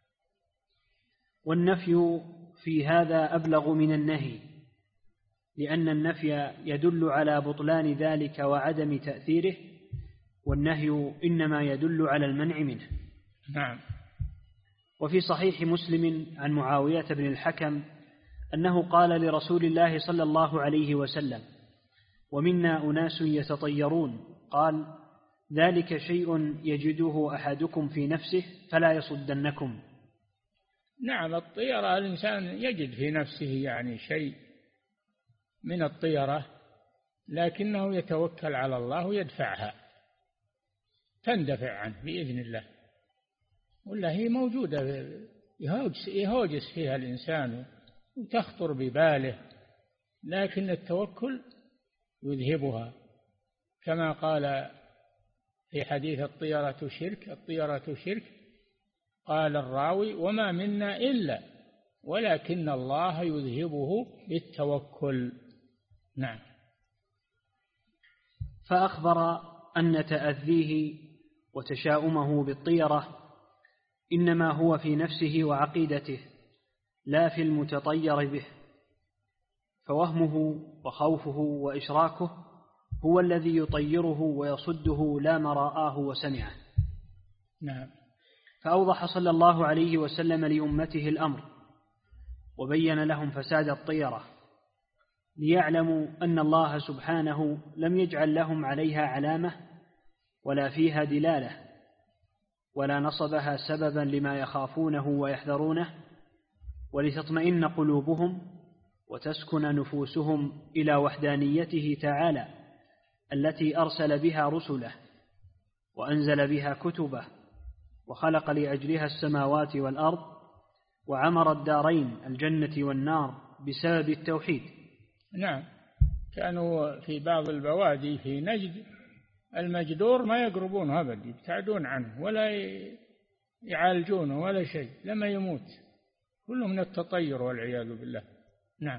والنفي في هذا أبلغ من النهي، لأن النفي يدل على بطلان ذلك وعدم تأثيره، والنهي إنما يدل على المنع منه. نعم. وفي صحيح مسلم عن معاوية بن الحكم أنه قال لرسول الله صلى الله عليه وسلم: ومنا أناس يتطيرون، قال: ذلك شيء يجده أحدكم في نفسه فلا يصدنكم. نعم. الطيرة الإنسان يجد في نفسه يعني شيء من الطيرة، لكنه يتوكل على الله ويدفعها، تندفع عنه بإذن الله، ولا هي موجودة يهوجس فيها الإنسان وتخطر بباله، لكن التوكل يذهبها، كما قال في حديث الطيرة شرك، قال الراوي: وما منا إلا ولكن الله يذهبه بالتوكل. نعم. فأخبر أن تأذيه وتشاؤمه بالطيرة إنما هو في نفسه وعقيدته لا في المتطير به، فوهمه وخوفه وإشراكه هو الذي يطيره ويصده لا ما رآه وسمعه. نعم. فأوضح صلى الله عليه وسلم لأمته الأمر وبين لهم فساد الطيرة ليعلموا أن الله سبحانه لم يجعل لهم عليها علامة ولا فيها دلالة ولا نصبها سببا لما يخافونه ويحذرونه، ولتطمئن قلوبهم وتسكن نفوسهم إلى وحدانيته تعالى التي أرسل بها رسله وأنزل بها كتبه وخلق لأجلها السماوات والأرض وعمر الدارين الجنة والنار بسبب التوحيد. نعم. كانوا في بعض البوادي في نجد المجدور ما يقربونه أبدا، يبتعدون عنه ولا يعالجونه ولا شيء لما يموت، كله من التطير والعياذ بالله. نعم.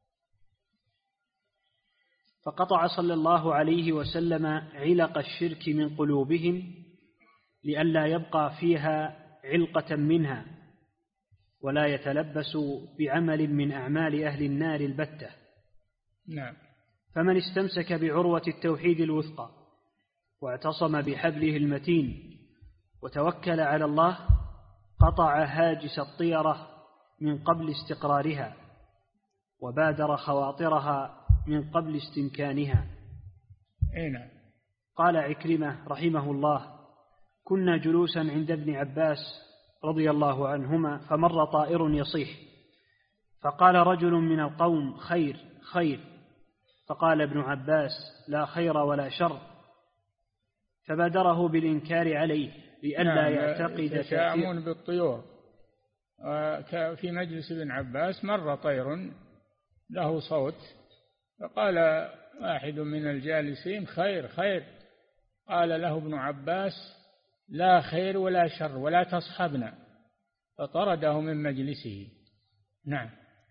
فقطع صلى الله عليه وسلم علق الشرك من قلوبهم لئلا يبقى فيها علقة منها ولا يتلبس بعمل من أعمال أهل النار البتة. نعم. فمن استمسك بعروة التوحيد الوثقى واعتصم بحبله المتين وتوكل على الله قطع هاجس الطيرة من قبل استقرارها وبادر خواطرها من قبل استمكانها. نعم. قال عكرمة رحمه الله: كنا جلوسا عند ابن عباس رضي الله عنهما فمر طائر يصيح، فقال رجل من القوم: خير خير. فقال ابن عباس: لا خير ولا شر. فبادره بالإنكار عليه لئلا يعتقد يتشاءمون بالطيور. في مجلس ابن عباس مر طير له صوت، فقال واحد من الجالسين: خير خير. قال له ابن عباس: لا خير ولا شر ولا تصحبنا، فطرده من مجلسه. نعم.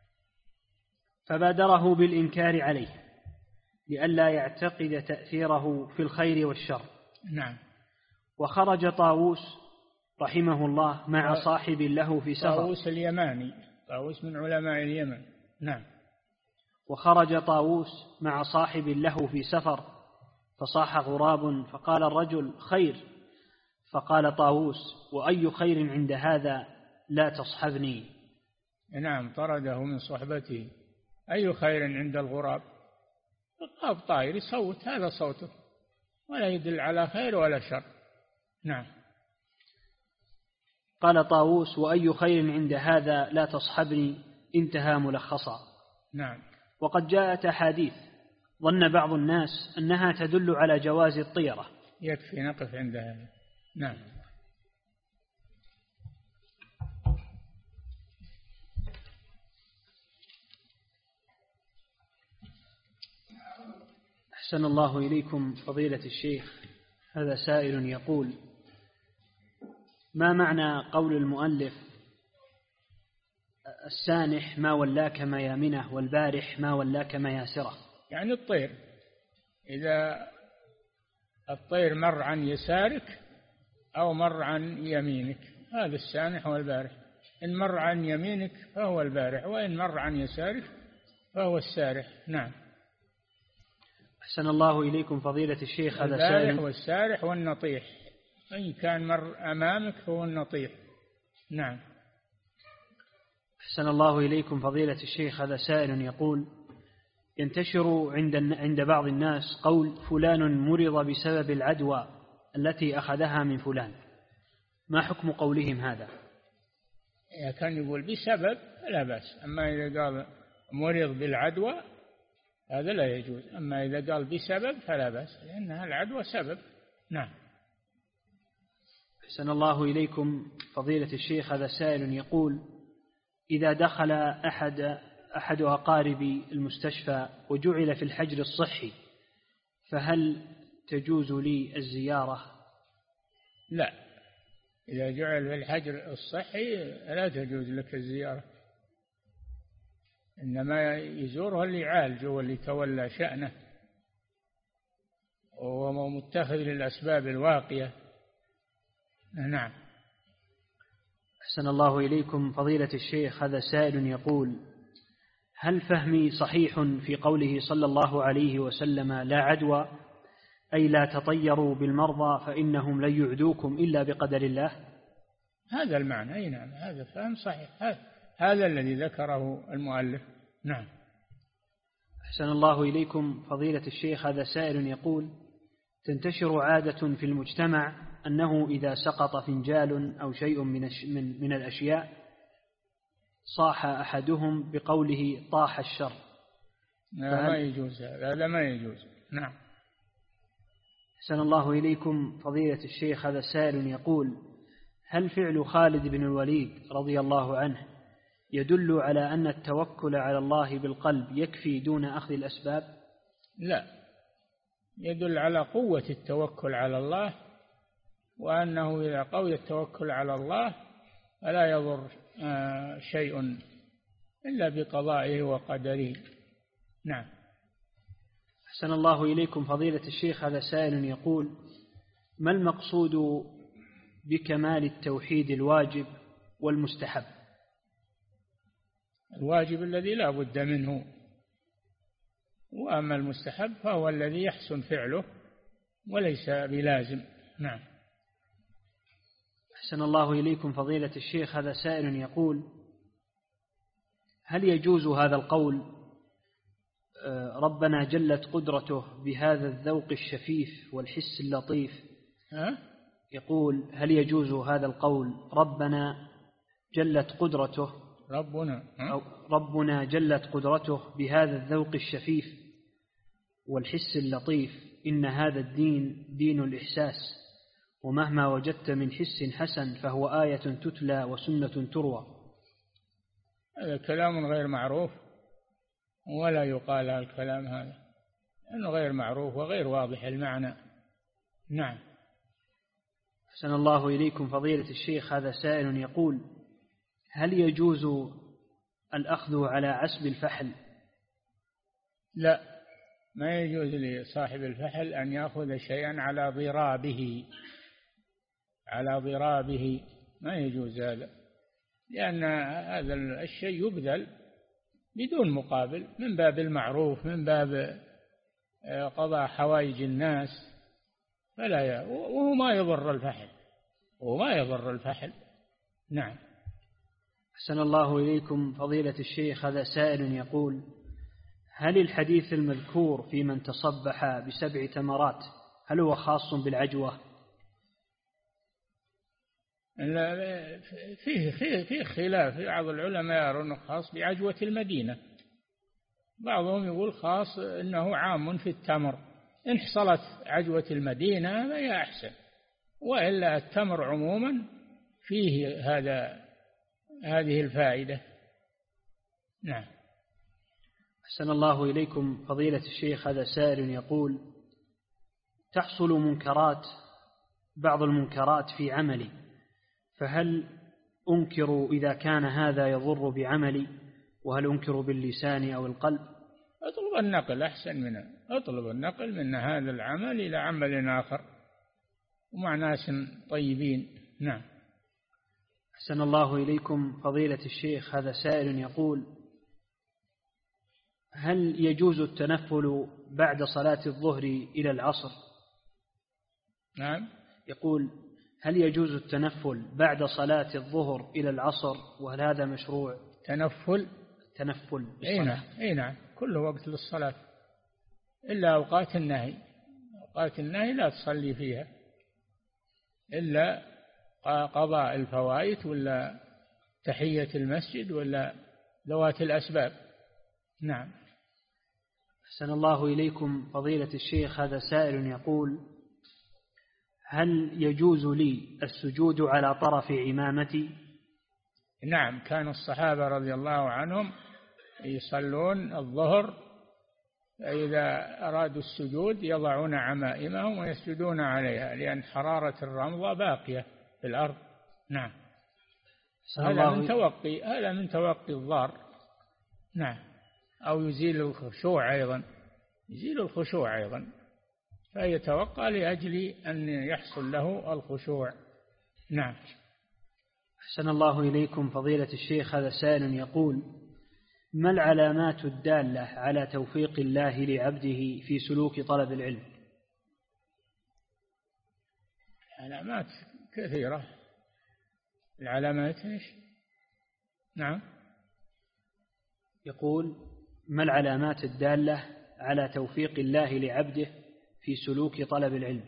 فبادره بالإنكار عليه لئلا يعتقد تأثيره في الخير والشر. نعم. وخرج طاووس رحمه الله مع صاحب له في سفر. طاووس اليماني، طاووس من علماء اليمن. نعم. وخرج طاووس مع صاحب له في سفر فصاح غراب، فقال الرجل: خير. فقال طاووس: وأي خير عند هذا، لا تصحبني. نعم. طرده من صحبته. أي خير عند الغراب؟ الغراب طائر يصوت، هذا صوته ولا يدل على خير ولا شر. نعم. قال طاووس: وأي خير عند هذا، لا تصحبني. انتهى ملخصا. نعم. وقد جاءت أحاديث ظن بعض الناس أنها تدل على جواز الطيرة. يكفي نقف عند هذا. نعم. أحسن الله إليكم فضيلة الشيخ. هذا سائل يقول: ما معنى قول المؤلف: السانح ما ولاك ميامنه والبارح ما ولاك مياسره؟ يعني الطير، إذا الطير مر عن يسارك أو مر عن يمينك، هذا السانح والبارح. إن مر عن يمينك فهو البارح، وإن مر عن يسارك فهو السارح. نعم. أحسن الله إليكم فضيلة الشيخ. هذا البارح والسارح والنطيح، إن كان مر أمامك فهو النطيح. نعم. أحسن الله إليكم فضيلة الشيخ. هذا سائل يقول: ينتشر عند بعض الناس قول فلان مرض بسبب العدوى التي أخذها من فلان، ما حكم قولهم هذا؟ إذا كان يقول بسبب لا بأس، أما إذا قال مرض بالعدوى هذا لا يجوز، أما إذا قال بسبب فلا بأس، لأنها العدوى سبب. نعم. أحسن الله إليكم فضيلة الشيخ. هذا سائل يقول: إذا دخل أحد أقارب المستشفى وجعل في الحجر الصحي فهل تجوز لي الزيارة؟ لا، إذا جعل في الحجر الصحي لا تجوز لك الزيارة، إنما يزوره اللي يعالجه واللي تولى شأنه، وهو متخذ للأسباب الواقية. نعم. أحسن الله إليكم فضيلة الشيخ. هذا سائل يقول: هل فهمي صحيح في قوله صلى الله عليه وسلم لا عدوى، أي لا تطيروا بالمرضى فإنهم لن يعدوكم إلا بقدر الله؟ هذا المعنى. أي نعم، هذا فهم صحيح، هذا الذي ذكره المؤلف. نعم. أحسن الله إليكم فضيلة الشيخ. هذا سائل يقول: تنتشر عادة في المجتمع أنه إذا سقط فنجال أو شيء من الأشياء صاح أحدهم بقوله طاح الشر. ما يجوز هذا، ما يجوز. نعم. أحسن الله إليكم فضيلة الشيخ. هذا سائل يقول: هل فعل خالد بن الوليد رضي الله عنه يدل على أن التوكل على الله بالقلب يكفي دون أخذ الأسباب؟ لا، يدل على قوة التوكل على الله، وأنه إذا قوي التوكل على الله فلا يضر شيء إلا بقضائه وقدره. نعم. أحسن الله إليكم فضيلة الشيخ. هذا سائل يقول: ما المقصود بكمال التوحيد الواجب والمستحب؟ الواجب الذي لا بد منه، وأما المستحب فهو الذي يحسن فعله وليس بلازم. نعم. أحسن الله إليكم فضيلة الشيخ. هذا سائل يقول: هل يجوز هذا القول ربنا جلت قدرته بهذا الذوق الشفيف والحس اللطيف؟ يقول: هل يجوز هذا القول ربنا جلت قدرته ربنا جلت قدرته بهذا الذوق الشفيف والحس اللطيف، إن هذا الدين دين الإحساس، ومهما وجدت من حس حسن فهو آية تتلى وسنة تروى؟ هذا كلام غير معروف، ولا يقال الكلام هذا لأنه غير معروف وغير واضح المعنى. نعم. أحسن الله إليكم فضيلة الشيخ. هذا سائل يقول: هل يجوز الأخذ على عسب الفحل؟ لا، ما يجوز لصاحب الفحل أن يأخذ شيئا على ضرابه، ما يجوز هذا، لأن هذا الشيء يبذل بدون مقابل، من باب المعروف، من باب قضاء حوائج الناس، وهو ما يضر الفحل. نعم. أحسن الله إليكم فضيلة الشيخ. هذا سائل يقول: هل الحديث المذكور في من تصبح ب7 تمرات هل هو خاص بالعجوة؟ فيه خلاف. بعض العلماء يرون أنه خاص بعجوة المدينة، بعضهم يقول خاص أنه عام في التمر، إن حصلت عجوة المدينة فهي أحسن، وإلا التمر عموما فيه هذه الفائدة. نعم. أحسن الله إليكم فضيلة الشيخ. هذا سائل يقول: تحصل بعض المنكرات في عملي، فهل أنكر إذا كان هذا يضر بعملي، وهل أنكر باللسان أو القلب؟ اطلب النقل أحسن اطلب النقل من هذا العمل إلى عمل آخر ومع ناس طيبين. نعم. أحسن الله إليكم فضيلة الشيخ. هذا سائل يقول: هل يجوز التنفل بعد صلاة الظهر إلى العصر؟ نعم. يقول: هل يجوز التنفل بعد صلاة الظهر إلى العصر، وهل هذا مشروع؟ تنفل بالصلاة. أي نعم، كله وقت للصلاة إلا أوقات النهي. أوقات النهي لا تصلي فيها إلا قضاء الفوائت ولا تحية المسجد ولا ذوات الأسباب. نعم. أحسن الله إليكم فضيلة الشيخ. هذا سائل يقول: هل يجوز لي السجود على طرف عمامتي؟ نعم، كان الصحابة رضي الله عنهم يصلون الظهر، فإذا أرادوا السجود يضعون عمائمهم ويسجدون عليها، لأن حرارة الرمضة باقية في الأرض. نعم. هذا من توقي الضار. نعم. أو يزيل الخشوع أيضا، فيتوقى لأجل أن يحصل له الخشوع. نعم. أحسن الله إليكم فضيلة الشيخ. هذا سائل يقول: ما العلامات الدالة على توفيق الله لعبده في سلوك طلب العلم؟ علامات كثيرة. العلامات إيش؟ نعم. يقول: ما العلامات الدالة على توفيق الله لعبده في سلوك طلب العلم؟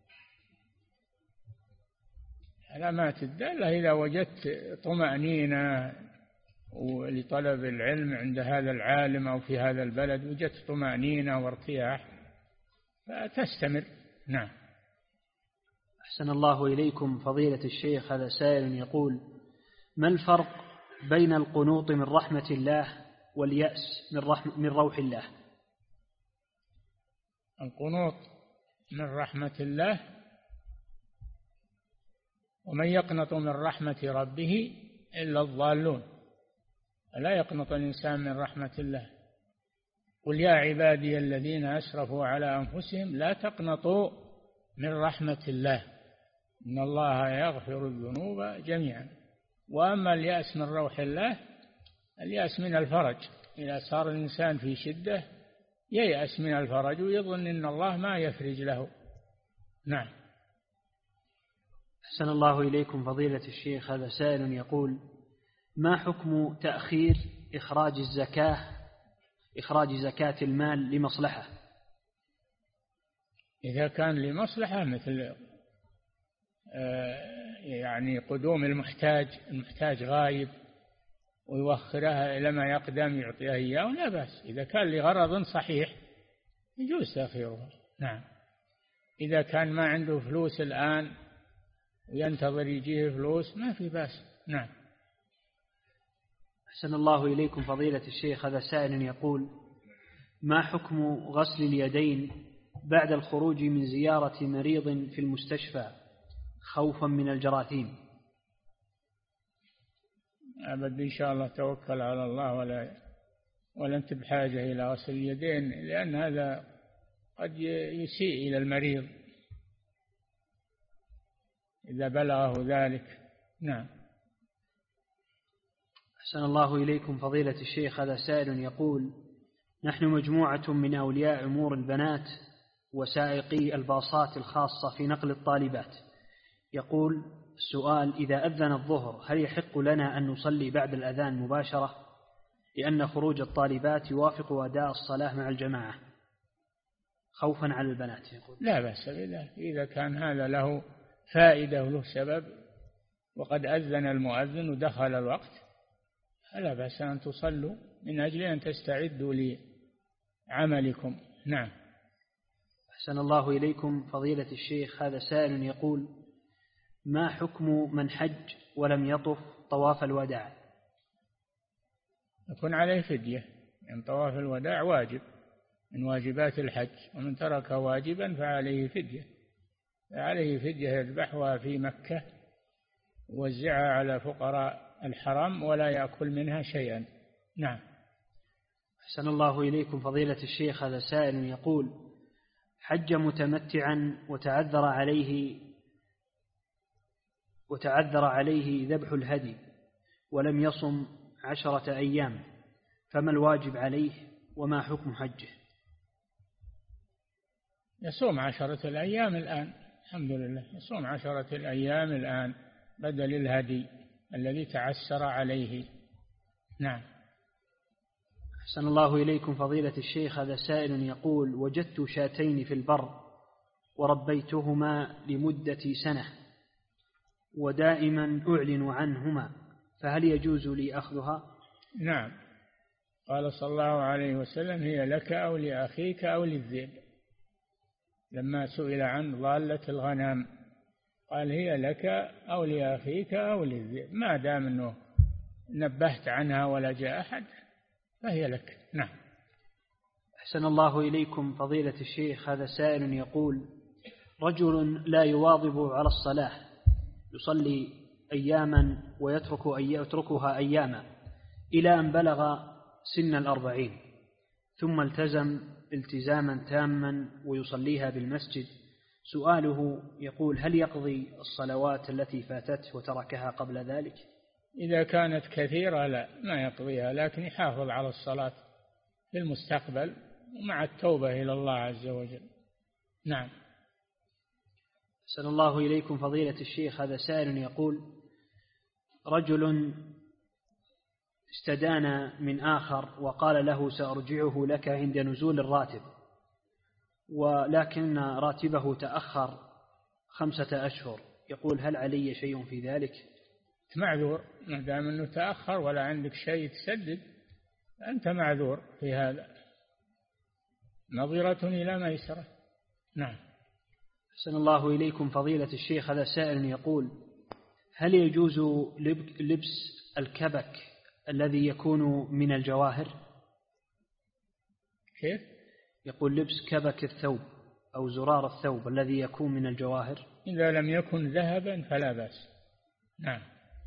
علامات الدالة إذا وجدت طمأنينة ولطلب العلم عند هذا العالم أو في هذا البلد، وجدت طمأنينة وارتياح فتستمر. نعم. أحسن الله إليكم فضيلة الشيخ. هذا سائل يقول: ما الفرق بين القنوط من رحمة الله واليأس من روح الله؟ القنوط من رحمة الله: ومن يقنط من رحمة ربه إلا الضالون. لا يقنط الإنسان من رحمة الله. قل يا عبادي الذين أسرفوا على أنفسهم لا تقنطوا من رحمة الله إن الله يغفر الذنوب جميعا. وأما اليأس من روح الله، اليأس من الفرج. إذا صار الإنسان في شدة ييأس من الفرج ويظن إن الله ما يفرج له. نعم. أحسن الله إليكم فضيلة الشيخ. هذا سائل يقول: ما حكم تأخير إخراج زكاة المال لمصلحة؟ إذا كان لمصلحة مثل يعني قدوم المحتاج غايب ويوخرها إلى ما يقدم يعطيها إياه لا بأس. إذا كان لغرض صحيح يجوز تأخيرها. نعم. إذا كان ما عنده فلوس الآن وينتظر يجيه فلوس ما في بأس. نعم. أحسن الله إليكم فضيلة الشيخ. هذا سائل يقول: ما حكم غسل اليدين بعد الخروج من زيارة مريض في المستشفى خوفا من الجراثيم؟ أبد إن شاء الله توكل على الله ولا أنت بحاجة إلى غسل اليدين، لأن هذا قد يسيء إلى المريض إذا بلغه ذلك. نعم. أحسن الله إليكم فضيلة الشيخ. هذا سائل يقول: نحن مجموعة من أولياء أمور البنات وسائقي الباصات الخاصة في نقل الطالبات. يقول السؤال: إذا أذن الظهر هل يحق لنا أن نصلي بعد الأذان مباشرة، لأن خروج الطالبات يوافق أداء الصلاة مع الجماعة خوفا على البنات؟ يقول لا بأس بذلك إذا كان هذا له فائدة وله سبب وقد أذن المؤذن ودخل الوقت فلا بأس أن تصلوا من أجل أن تستعدوا لعملكم. نعم. أحسن الله إليكم فضيلة الشيخ. هذا سائل يقول: ما حكم من حج ولم يطف طواف الوداع؟ يكون عليه فدية، يعني طواف الوداع واجب من واجبات الحج، ومن ترك واجبا فعليه فدية. عليه فدية يذبحها في مكة ووزعها على فقراء الحرم ولا يأكل منها شيئا. نعم. أحسن الله إليكم فضيلة الشيخ. هذا سائل يقول: حج متمتعا وتعذر عليه ذبح الهدي ولم يصم 10 أيام، فما الواجب عليه وما حكم حجه؟ يصوم 10 الأيام الآن، الحمد لله، يصوم 10 الأيام الآن بدل الهدي الذي تعسر عليه. نعم. أحسن الله إليكم فضيلة الشيخ. هذا سائل يقول: وجدت شاتين في البر وربيتهما لمدة سنة ودائما أعلن عنهما، فهل يجوز لي أخذها؟ نعم. قال صلى الله عليه وسلم: هي لك أو لأخيك أو للذئب. لما سئل عن ضالة الغنم قال: هي لك أو لأخيك أو للذئب، ما دام أنه نبهت عنها ولا جاء أحد فهي لك. نعم. أحسن الله إليكم فضيلة الشيخ. هذا سائل يقول: رجل لا يواظب على الصلاة، يصلي أياما ويتركها أياما إلى أن بلغ سن 40، ثم التزم التزاما تاما ويصليها بالمسجد. سؤاله يقول: هل يقضي الصلوات التي فاتته وتركها قبل ذلك؟ إذا كانت كثيرة لا، ما يقضيها، لكن يحافظ على الصلاة في المستقبل مع التوبة إلى الله عز وجل. نعم. أحسن الله إليكم فضيلة الشيخ، هذا سائل يقول: رجل استدان من آخر وقال له: سأرجعه لك عند نزول الراتب، ولكن راتبه تأخر 5 أشهر، يقول: هل علي شيء في ذلك؟ معذور، ما دام أنه تأخر ولا عندك شيء تسدد أنت معذور في هذا، نظرة إلى ميسرة. نعم. أحسن الله إليكم فضيلة الشيخ، هذا سائل يقول: هل يجوز لبس الكبك الذي يكون من الجواهر؟ كيف؟ يقول: لبس كبك الثوب أو زرار الثوب الذي يكون من الجواهر. إذا لم يكن ذهبا فلا بأس. نعم.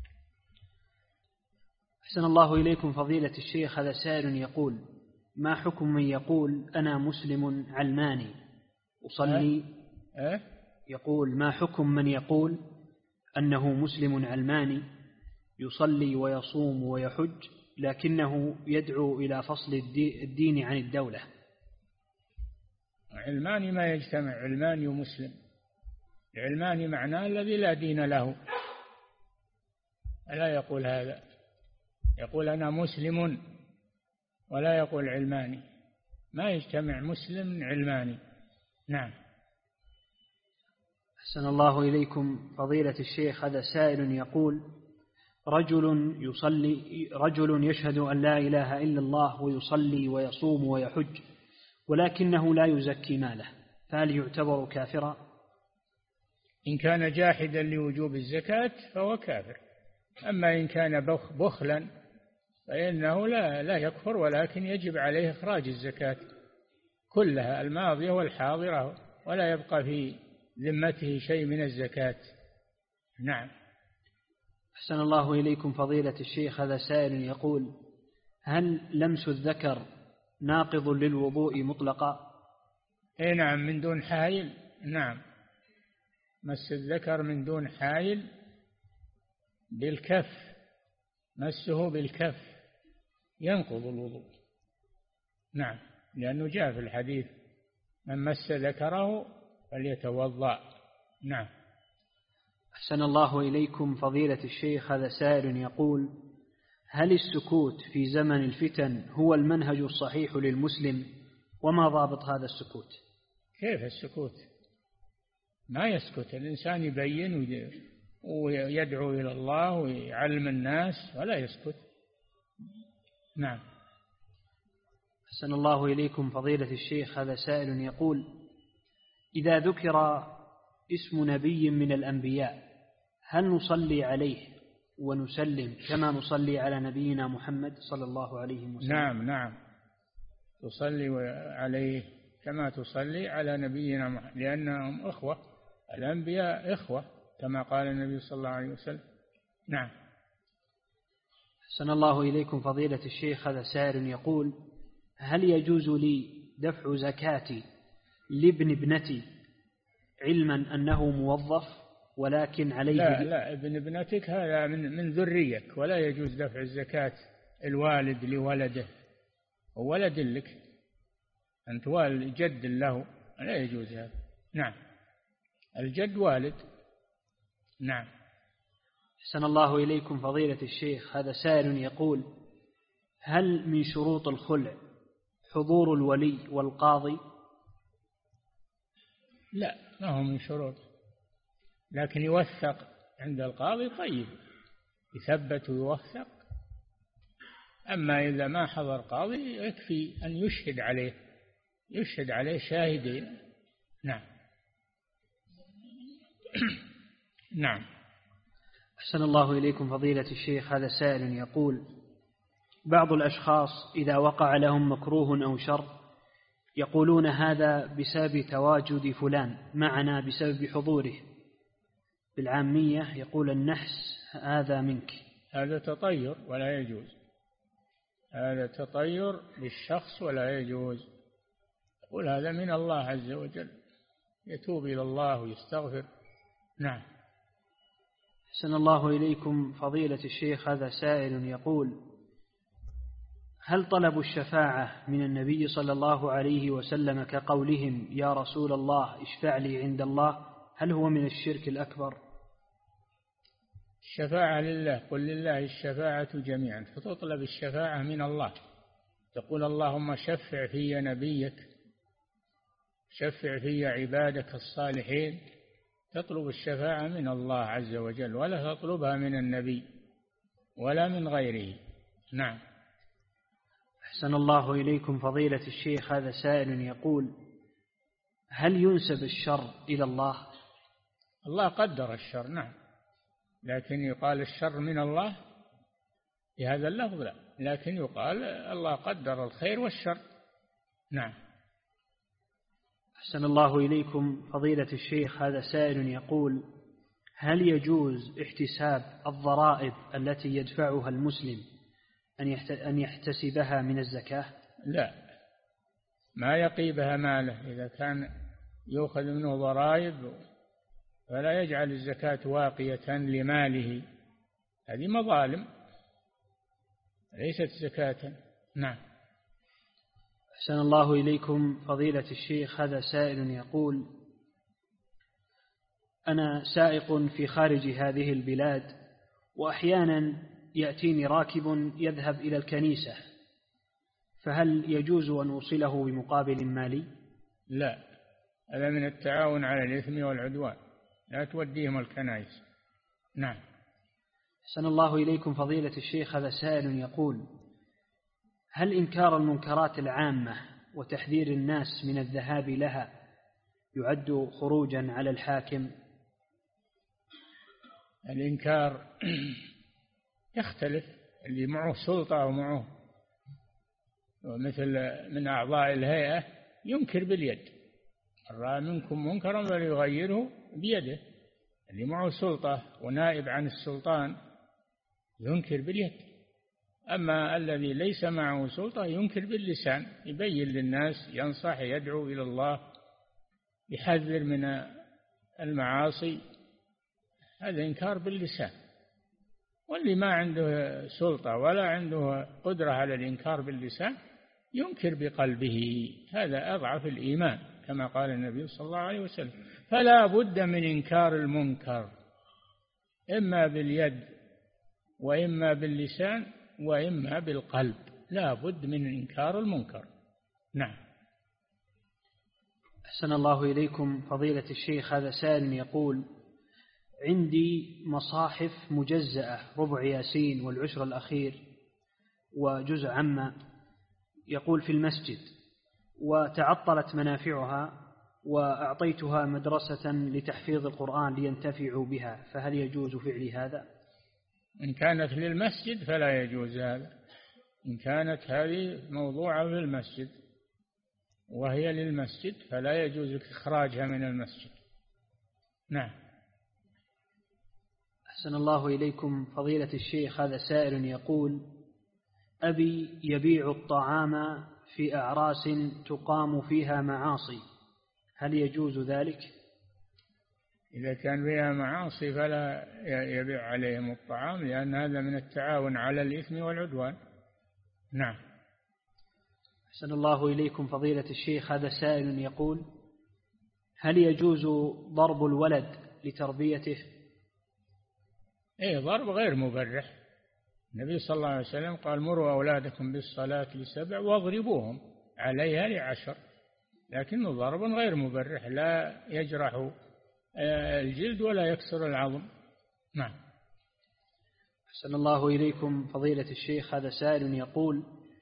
أحسن الله إليكم فضيلة الشيخ، هذا سائل يقول: ما حكم من يقول أنا مسلم علماني أصلي؟ يقول: ما حكم من يقول أنه مسلم علماني يصلي ويصوم ويحج لكنه يدعو إلى فصل الدين عن الدولة؟ علماني ما يجتمع علماني ومسلم. العلماني معناه الذي لا دين له، لا يقول هذا، يقول أنا مسلم ولا يقول علماني، ما يجتمع مسلم علماني. نعم. أحسن الله إليكم فضيلة الشيخ، هذا سائل يقول: رجل يشهد أن لا إله إلا الله ويصلي ويصوم ويحج ولكنه لا يزكي ماله، فهل يعتبر كافرا؟ إن كان جاحدا لوجوب الزكاة فهو كافر، أما إن كان بخلا فإنه لا يكفر، ولكن يجب عليه إخراج الزكاة كلها الماضية والحاضرة، ولا يبقى في ذمته شيء من الزكاة. نعم. أحسن الله إليكم فضيلة الشيخ، هذا سائل يقول: هل لمس الذكر ناقض للوضوء مطلقا؟ نعم، من دون حائل. نعم، مس الذكر من دون حائل بالكف، مسه بالكف ينقض الوضوء. نعم، لأنه جاء في الحديث: من مس ذكره فليتوضأ. نعم. أحسن الله إليكم فضيلة الشيخ، هذا سائل يقول: هل السكوت في زمن الفتن هو المنهج الصحيح للمسلم؟ وما ضابط هذا السكوت؟ كيف السكوت؟ ما يسكت الإنسان، يبين ويدعو إلى الله ويعلم الناس ولا يسكت. نعم. أحسن الله إليكم فضيلة الشيخ، هذا سائل يقول: إذا ذكر اسم نبي من الأنبياء هل نصلي عليه ونسلم كما نصلي على نبينا محمد صلى الله عليه وسلم؟ نعم، تصلي عليه كما تصلي على نبينا محمد، لأنهم أخوة، الأنبياء إخوة كما قال النبي صلى الله عليه وسلم. نعم. أحسن الله إليكم فضيلة الشيخ، هذا سائل يقول: هل يجوز لي دفع زكاتي لابن ابنتي علما أنه موظف ولكن عليه؟ لا، ابن ابنتك هذا من ذريك، ولا يجوز دفع الزكاة الوالد لولده، وولد لك أنت والد جد له، لا يجوز هذا. نعم، الجد والد. نعم. أحسن الله إليكم فضيلة الشيخ، هذا سائل يقول: هل من شروط الخلع حضور الولي والقاضي؟ لا، ما هو من شروط، لكن يوثق عند القاضي طيب، يثبت ويوثق. أما إذا ما حضر قاضي يكفي أن يشهد عليه شاهدين. نعم. نعم. أحسن الله إليكم فضيلة الشيخ، هذا سائل يقول: بعض الأشخاص إذا وقع لهم مكروه أو شر يقولون هذا بسبب تواجد فلان معنا بسبب حضوره، بالعامية يقول النحس هذا منك. هذا تطير ولا يجوز، هذا تطير بالشخص ولا يجوز. يقول هذا من الله عز وجل، يتوب إلى الله ويستغفر. نعم. أحسن الله إليكم فضيلة الشيخ، هذا سائل يقول: هل طلب الشفاعة من النبي صلى الله عليه وسلم كقولهم يا رسول الله اشفع لي عند الله، هل هو من الشرك الأكبر؟ الشفاعة لله، قل لله الشفاعة جميعا، فتطلب الشفاعة من الله، تقول اللهم شفع في نبيك، شفع في عبادك الصالحين، تطلب الشفاعة من الله عز وجل، ولا تطلبها من النبي ولا من غيره. نعم. أحسن الله إليكم فضيلة الشيخ، هذا سائل يقول: هل ينسب الشر إلى الله؟ الله قدر الشر، نعم، لكن يقال الشر من الله بهذا اللفظ لا، لكن يقال الله قدر الخير والشر. نعم. أحسن الله إليكم فضيلة الشيخ، هذا سائل يقول: هل يجوز احتساب الضرائب التي يدفعها المسلم أن يحتسبها من الزكاة؟ لا، ما يقيبها ماله، إذا كان يأخذ منه ضرائب فلا يجعل الزكاة واقية لماله، هذه مظالم ليست زكاة. نعم. أحسن الله إليكم فضيلة الشيخ، هذا سائل يقول: أنا سائق في خارج هذه البلاد، وأحيانا يأتيني راكب يذهب إلى الكنيسة، فهل يجوز أن أوصله بمقابل مالي؟ لا، هذا من التعاون على الإثم والعدوان، لا توديهم الكنائس. نعم. أحسن الله إليكم فضيلة الشيخ، هذا سائل يقول: هل إنكار المنكرات العامة وتحذير الناس من الذهاب لها يعد خروجا على الحاكم؟ الإنكار يختلف، اللي معه سلطة ومعه مثل من أعضاء الهيئة ينكر باليد، رأى منكم منكرا فليغيره بيده، اللي معه سلطة ونائب عن السلطان ينكر باليد. أما الذي ليس معه سلطة ينكر باللسان، يبين للناس، ينصح، يدعو إلى الله، يحذر من المعاصي، هذا إنكار باللسان. واللي ما عنده سلطة ولا عنده قدرة على الإنكار باللسان ينكر بقلبه، هذا أضعف الإيمان كما قال النبي صلى الله عليه وسلم. فلا بد من إنكار المنكر، إما باليد وإما باللسان وإما بالقلب، لا بد من إنكار المنكر. نعم. أحسن الله إليكم فضيلة الشيخ، هذا سائل يقول: عندي مصاحف مجزأة ربع ياسين والعشر الأخير وجزء عما، يقول في المسجد، وتعطلت منافعها وأعطيتها مدرسة لتحفيظ القرآن لينتفعوا بها، فهل يجوز فعل هذا؟ إن كانت للمسجد فلا يجوز هذا، إن كانت هذه موضوعة في المسجد وهي للمسجد فلا يجوز إخراجها من المسجد. نعم. أحسن الله إليكم فضيلة الشيخ، هذا سائل يقول: أبي يبيع الطعام في أعراس تقام فيها معاصي، هل يجوز ذلك؟ إذا كان فيها معاصي فلا يبيع عليهم الطعام، لأن هذا من التعاون على الإثم والعدوان. نعم. أحسن الله إليكم فضيلة الشيخ، هذا سائل يقول: هل يجوز ضرب الولد لتربيته؟ إيه، ضرب غير مبرح. النبي صلى الله عليه وسلم قال: مروا أولادكم بالصلاة ل7 واضربوهم عليها ل10، لكنه ضرب غير مبرح، لا يجرح الجلد ولا يكسر العظم. نعم. أحسن الله إليكم فضيلة الشيخ، هذا سائل يقول: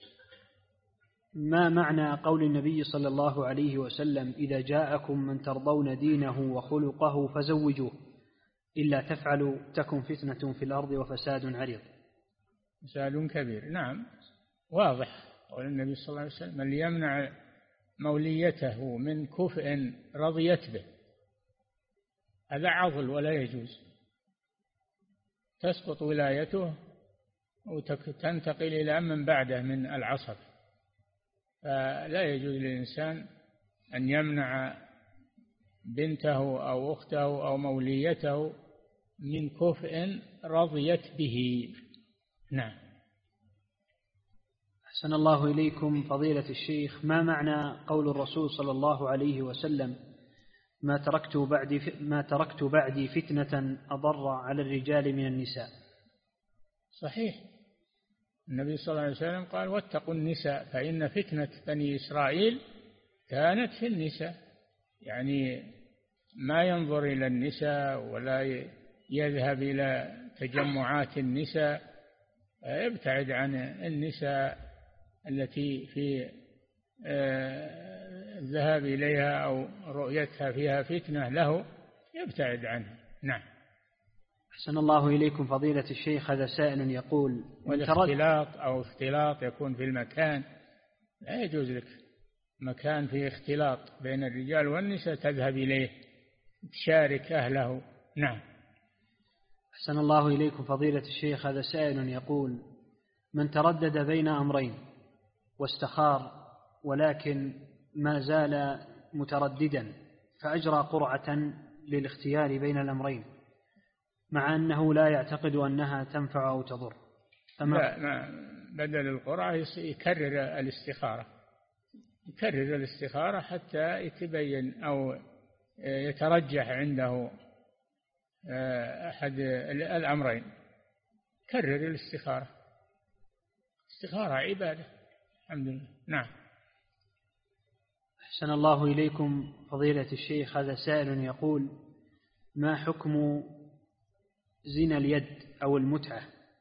ما معنى قول النبي صلى الله عليه وسلم: إذا جاءكم من ترضون دينه وخلقه فزوجوه، إلا تفعلوا تكن فتنة في الأرض وفساد عريض؟ فساد كبير. نعم، واضح قول النبي صلى الله عليه وسلم: من يمنع موليته من كفء رضيت به، هذا عضل ولا يجوز، تسقط ولايته وتنتقل إلى من بعده من العصب. فلا يجوز للإنسان أن يمنع بنته أو أخته أو موليته من كفء رضيت به. نعم. أحسن الله إليكم فضيلة الشيخ، ما معنى قول الرسول صلى الله عليه وسلم: ما تركت بعدي فتنة أضر على الرجال من النساء؟ صحيح، النبي صلى الله عليه وسلم قال: واتقوا النساء فإن فتنة بني إسرائيل كانت في النساء. يعني ما ينظر إلى النساء ولا يذهب إلى تجمعات النساء، يبتعد عن النساء التي في الذهاب إليها أو رؤيتها فيها فتنة له، يبتعد عنها. نعم. أحسن الله إليكم فضيلة الشيخ، هذا سائل يقول: والاختلاط أو اختلاط يكون في المكان، لا يجوز لك مكان فيه اختلاط بين الرجال والنساء تذهب إليه تشارك أهله. نعم. أحسن الله إليكم فضيلة الشيخ، هذا سائل يقول: من تردد بين أمرين واستخار ولكن ما زال مترددا، فأجرى قرعة للاختيار بين الأمرين مع أنه لا يعتقد أنها تنفع أو تضر، لا، بدل القرعة يكرر الاستخارة حتى يتبين أو يترجح عنده أحد الأمرين. كرر الاستخارة عبادة. الحمد لله. نعم. أحسن الله إليكم فضيلة الشيخ، هذا سائل يقول: ما حكم زنا اليد أو المتعة؟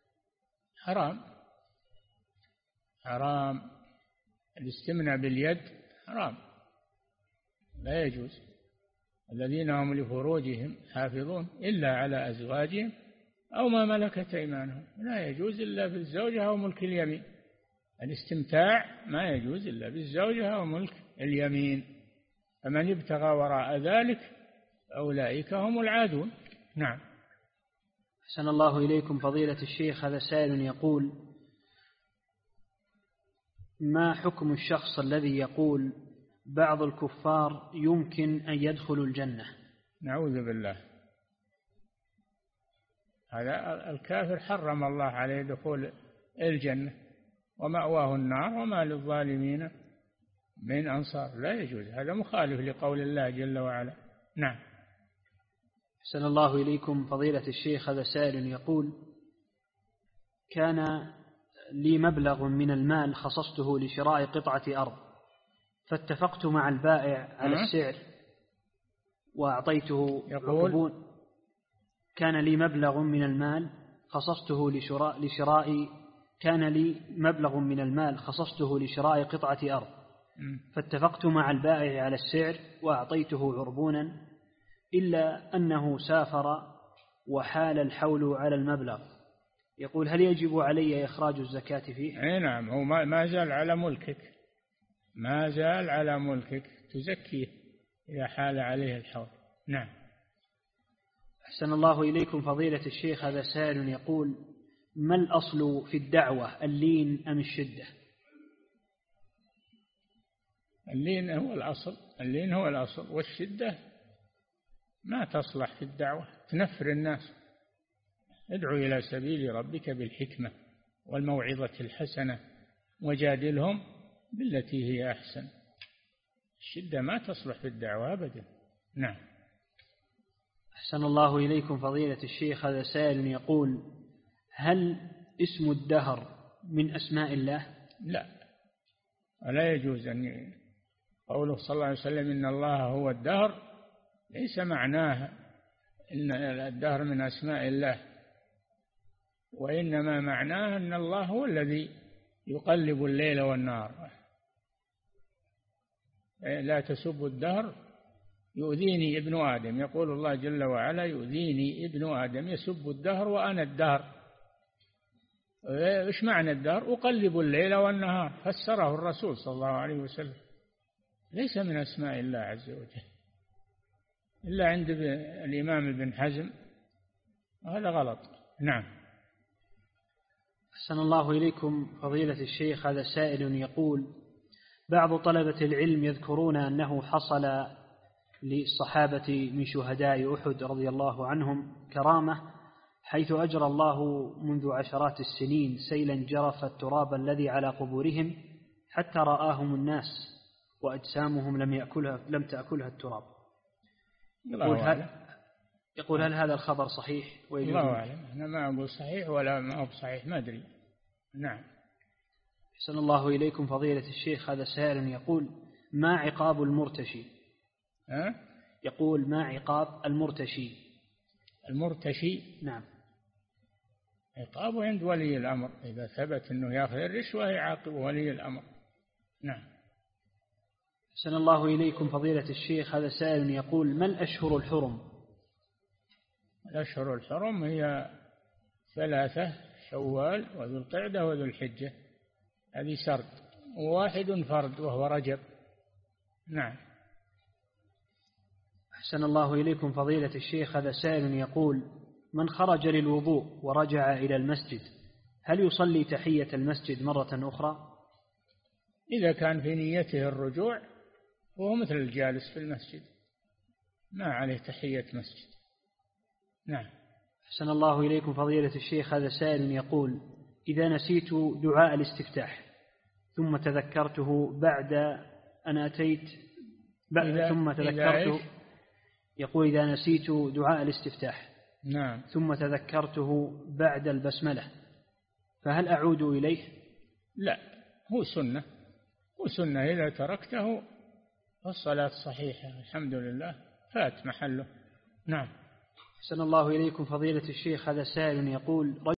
حرام الاستمناء باليد، حرام، لا يجوز. الذين هم لفروجهم حافظون إلا على أزواجهم أو ما ملكت أيمانهم، لا يجوز إلا بالزوجة أو ملك اليمين. الاستمتاع ما يجوز إلا بالزوجة أو ملك اليمين، فمن ابتغى وراء ذلك أولئك هم العادون. نعم. أحسن الله إليكم فضيلة الشيخ، هذا سائل يقول: ما حكم الشخص الذي يقول بعض الكفار يمكن أن يدخلوا الجنة؟ نعوذ بالله، هذا الكافر حرم الله عليه دخول الجنة ومأواه النار وما للظالمين من أنصار. لا يجوز، هذا مخالف لقول الله جل وعلا. نعم. أحسن الله إليكم فضيلة الشيخ، هذا سائل يقول: كان لي مبلغ من المال خصصته لشراء قطعة أرض، فاتفقت مع البائع على السعر وأعطيته عربون. كان لي مبلغ من المال خصصته لشراء قطعة أرض، فاتفقت مع البائع على السعر وأعطيته عربونا، إلا أنه سافر وحال الحول على المبلغ. يقول: هل يجب علي إخراج الزكاة فيه؟ نعم، هو ما زال على ملكك، تزكيه إذا حال عليه الحول. نعم. أحسن الله إليكم فضيلة الشيخ، هذا سائل يقول: ما الأصل في الدعوة، اللين أم الشدة؟ اللين هو الأصل، والشدة ما تصلح في الدعوة، تنفر الناس. ادعو إلى سبيل ربك بالحكمة والموعظة الحسنة وجادلهم بالتي هي أحسن. الشدة ما تصلح في الدعوة أبدا. نعم. أحسن الله إليكم فضيلة الشيخ، هذا سائل يقول: هل اسم الدهر من أسماء الله؟ لا، ولا يجوز أن قوله صلى الله عليه وسلم إن الله هو الدهر ليس معناه إن الدهر من أسماء الله، وإنما معناه أن الله هو الذي يقلب الليل والنهار. لا تسبوا الدهر يؤذيني ابن آدم، يقول الله جل وعلا: يؤذيني ابن آدم يسب الدهر وأنا الدهر. إيش معنى الدهر؟ أقلب الليل والنهار، فسره الرسول صلى الله عليه وسلم. ليس من أسماء الله عز وجل إلا عند الإمام ابن حزم، وهذا غلط. نعم. أحسن الله إليكم فضيلة الشيخ. هذا سائل يقول: بعض طلبة العلم يذكرون أنه حصل للصحابة من شهداء أحد رضي الله عنهم كرامة، حيث أجرى الله منذ عشرات السنين سيلا جرف التراب الذي على قبورهم حتى رآهم الناس وأجسامهم لم تأكلها التراب. يقول هل هذا الخبر صحيح؟ الله أعلم، أنا ما أقول صحيح ولا ما هو صحيح، ما أدري. نعم. أحسن الله إليكم فضيلة الشيخ. هذا سائل يقول: ما عقاب المرتشي؟ يقول: ما عقاب المرتشي؟ المرتشي نعم. عقابه عند ولي الأمر، إذا ثبت أنه يأخذ الرشوة يعاقب ولي الأمر. نعم. أحسن الله إليكم فضيلة الشيخ. هذا سائل يقول: ما الأشهر الحرم؟ الأشهر الحرم هي 3: شوال وذو القعدة وذو الحجة، هذه سرد، وواحد فرد وهو رجب. نعم. أحسن الله إليكم فضيلة الشيخ. هذا سائل يقول: من خرج للوضوء ورجع إلى المسجد هل يصلي تحية المسجد مرة أخرى؟ إذا كان في نيته الرجوع وهو مثل الجالس في المسجد، ما عليه تحية مسجد. نعم. أحسن الله إليكم فضيلة الشيخ. هذا سائل يقول: إذا نسيت دعاء الاستفتاح ثم تذكرته بعد أن أتيت ثم تذكرته، يقول: إذا نسيت دعاء الاستفتاح نعم ثم تذكرته بعد البسملة فهل أعود إليه؟ لا، هو سنة إذا تركته فالصلاة صحيحة الحمد لله، فات محله. نعم. أحسن الله إليكم فضيلة الشيخ. هذا سائل يقول: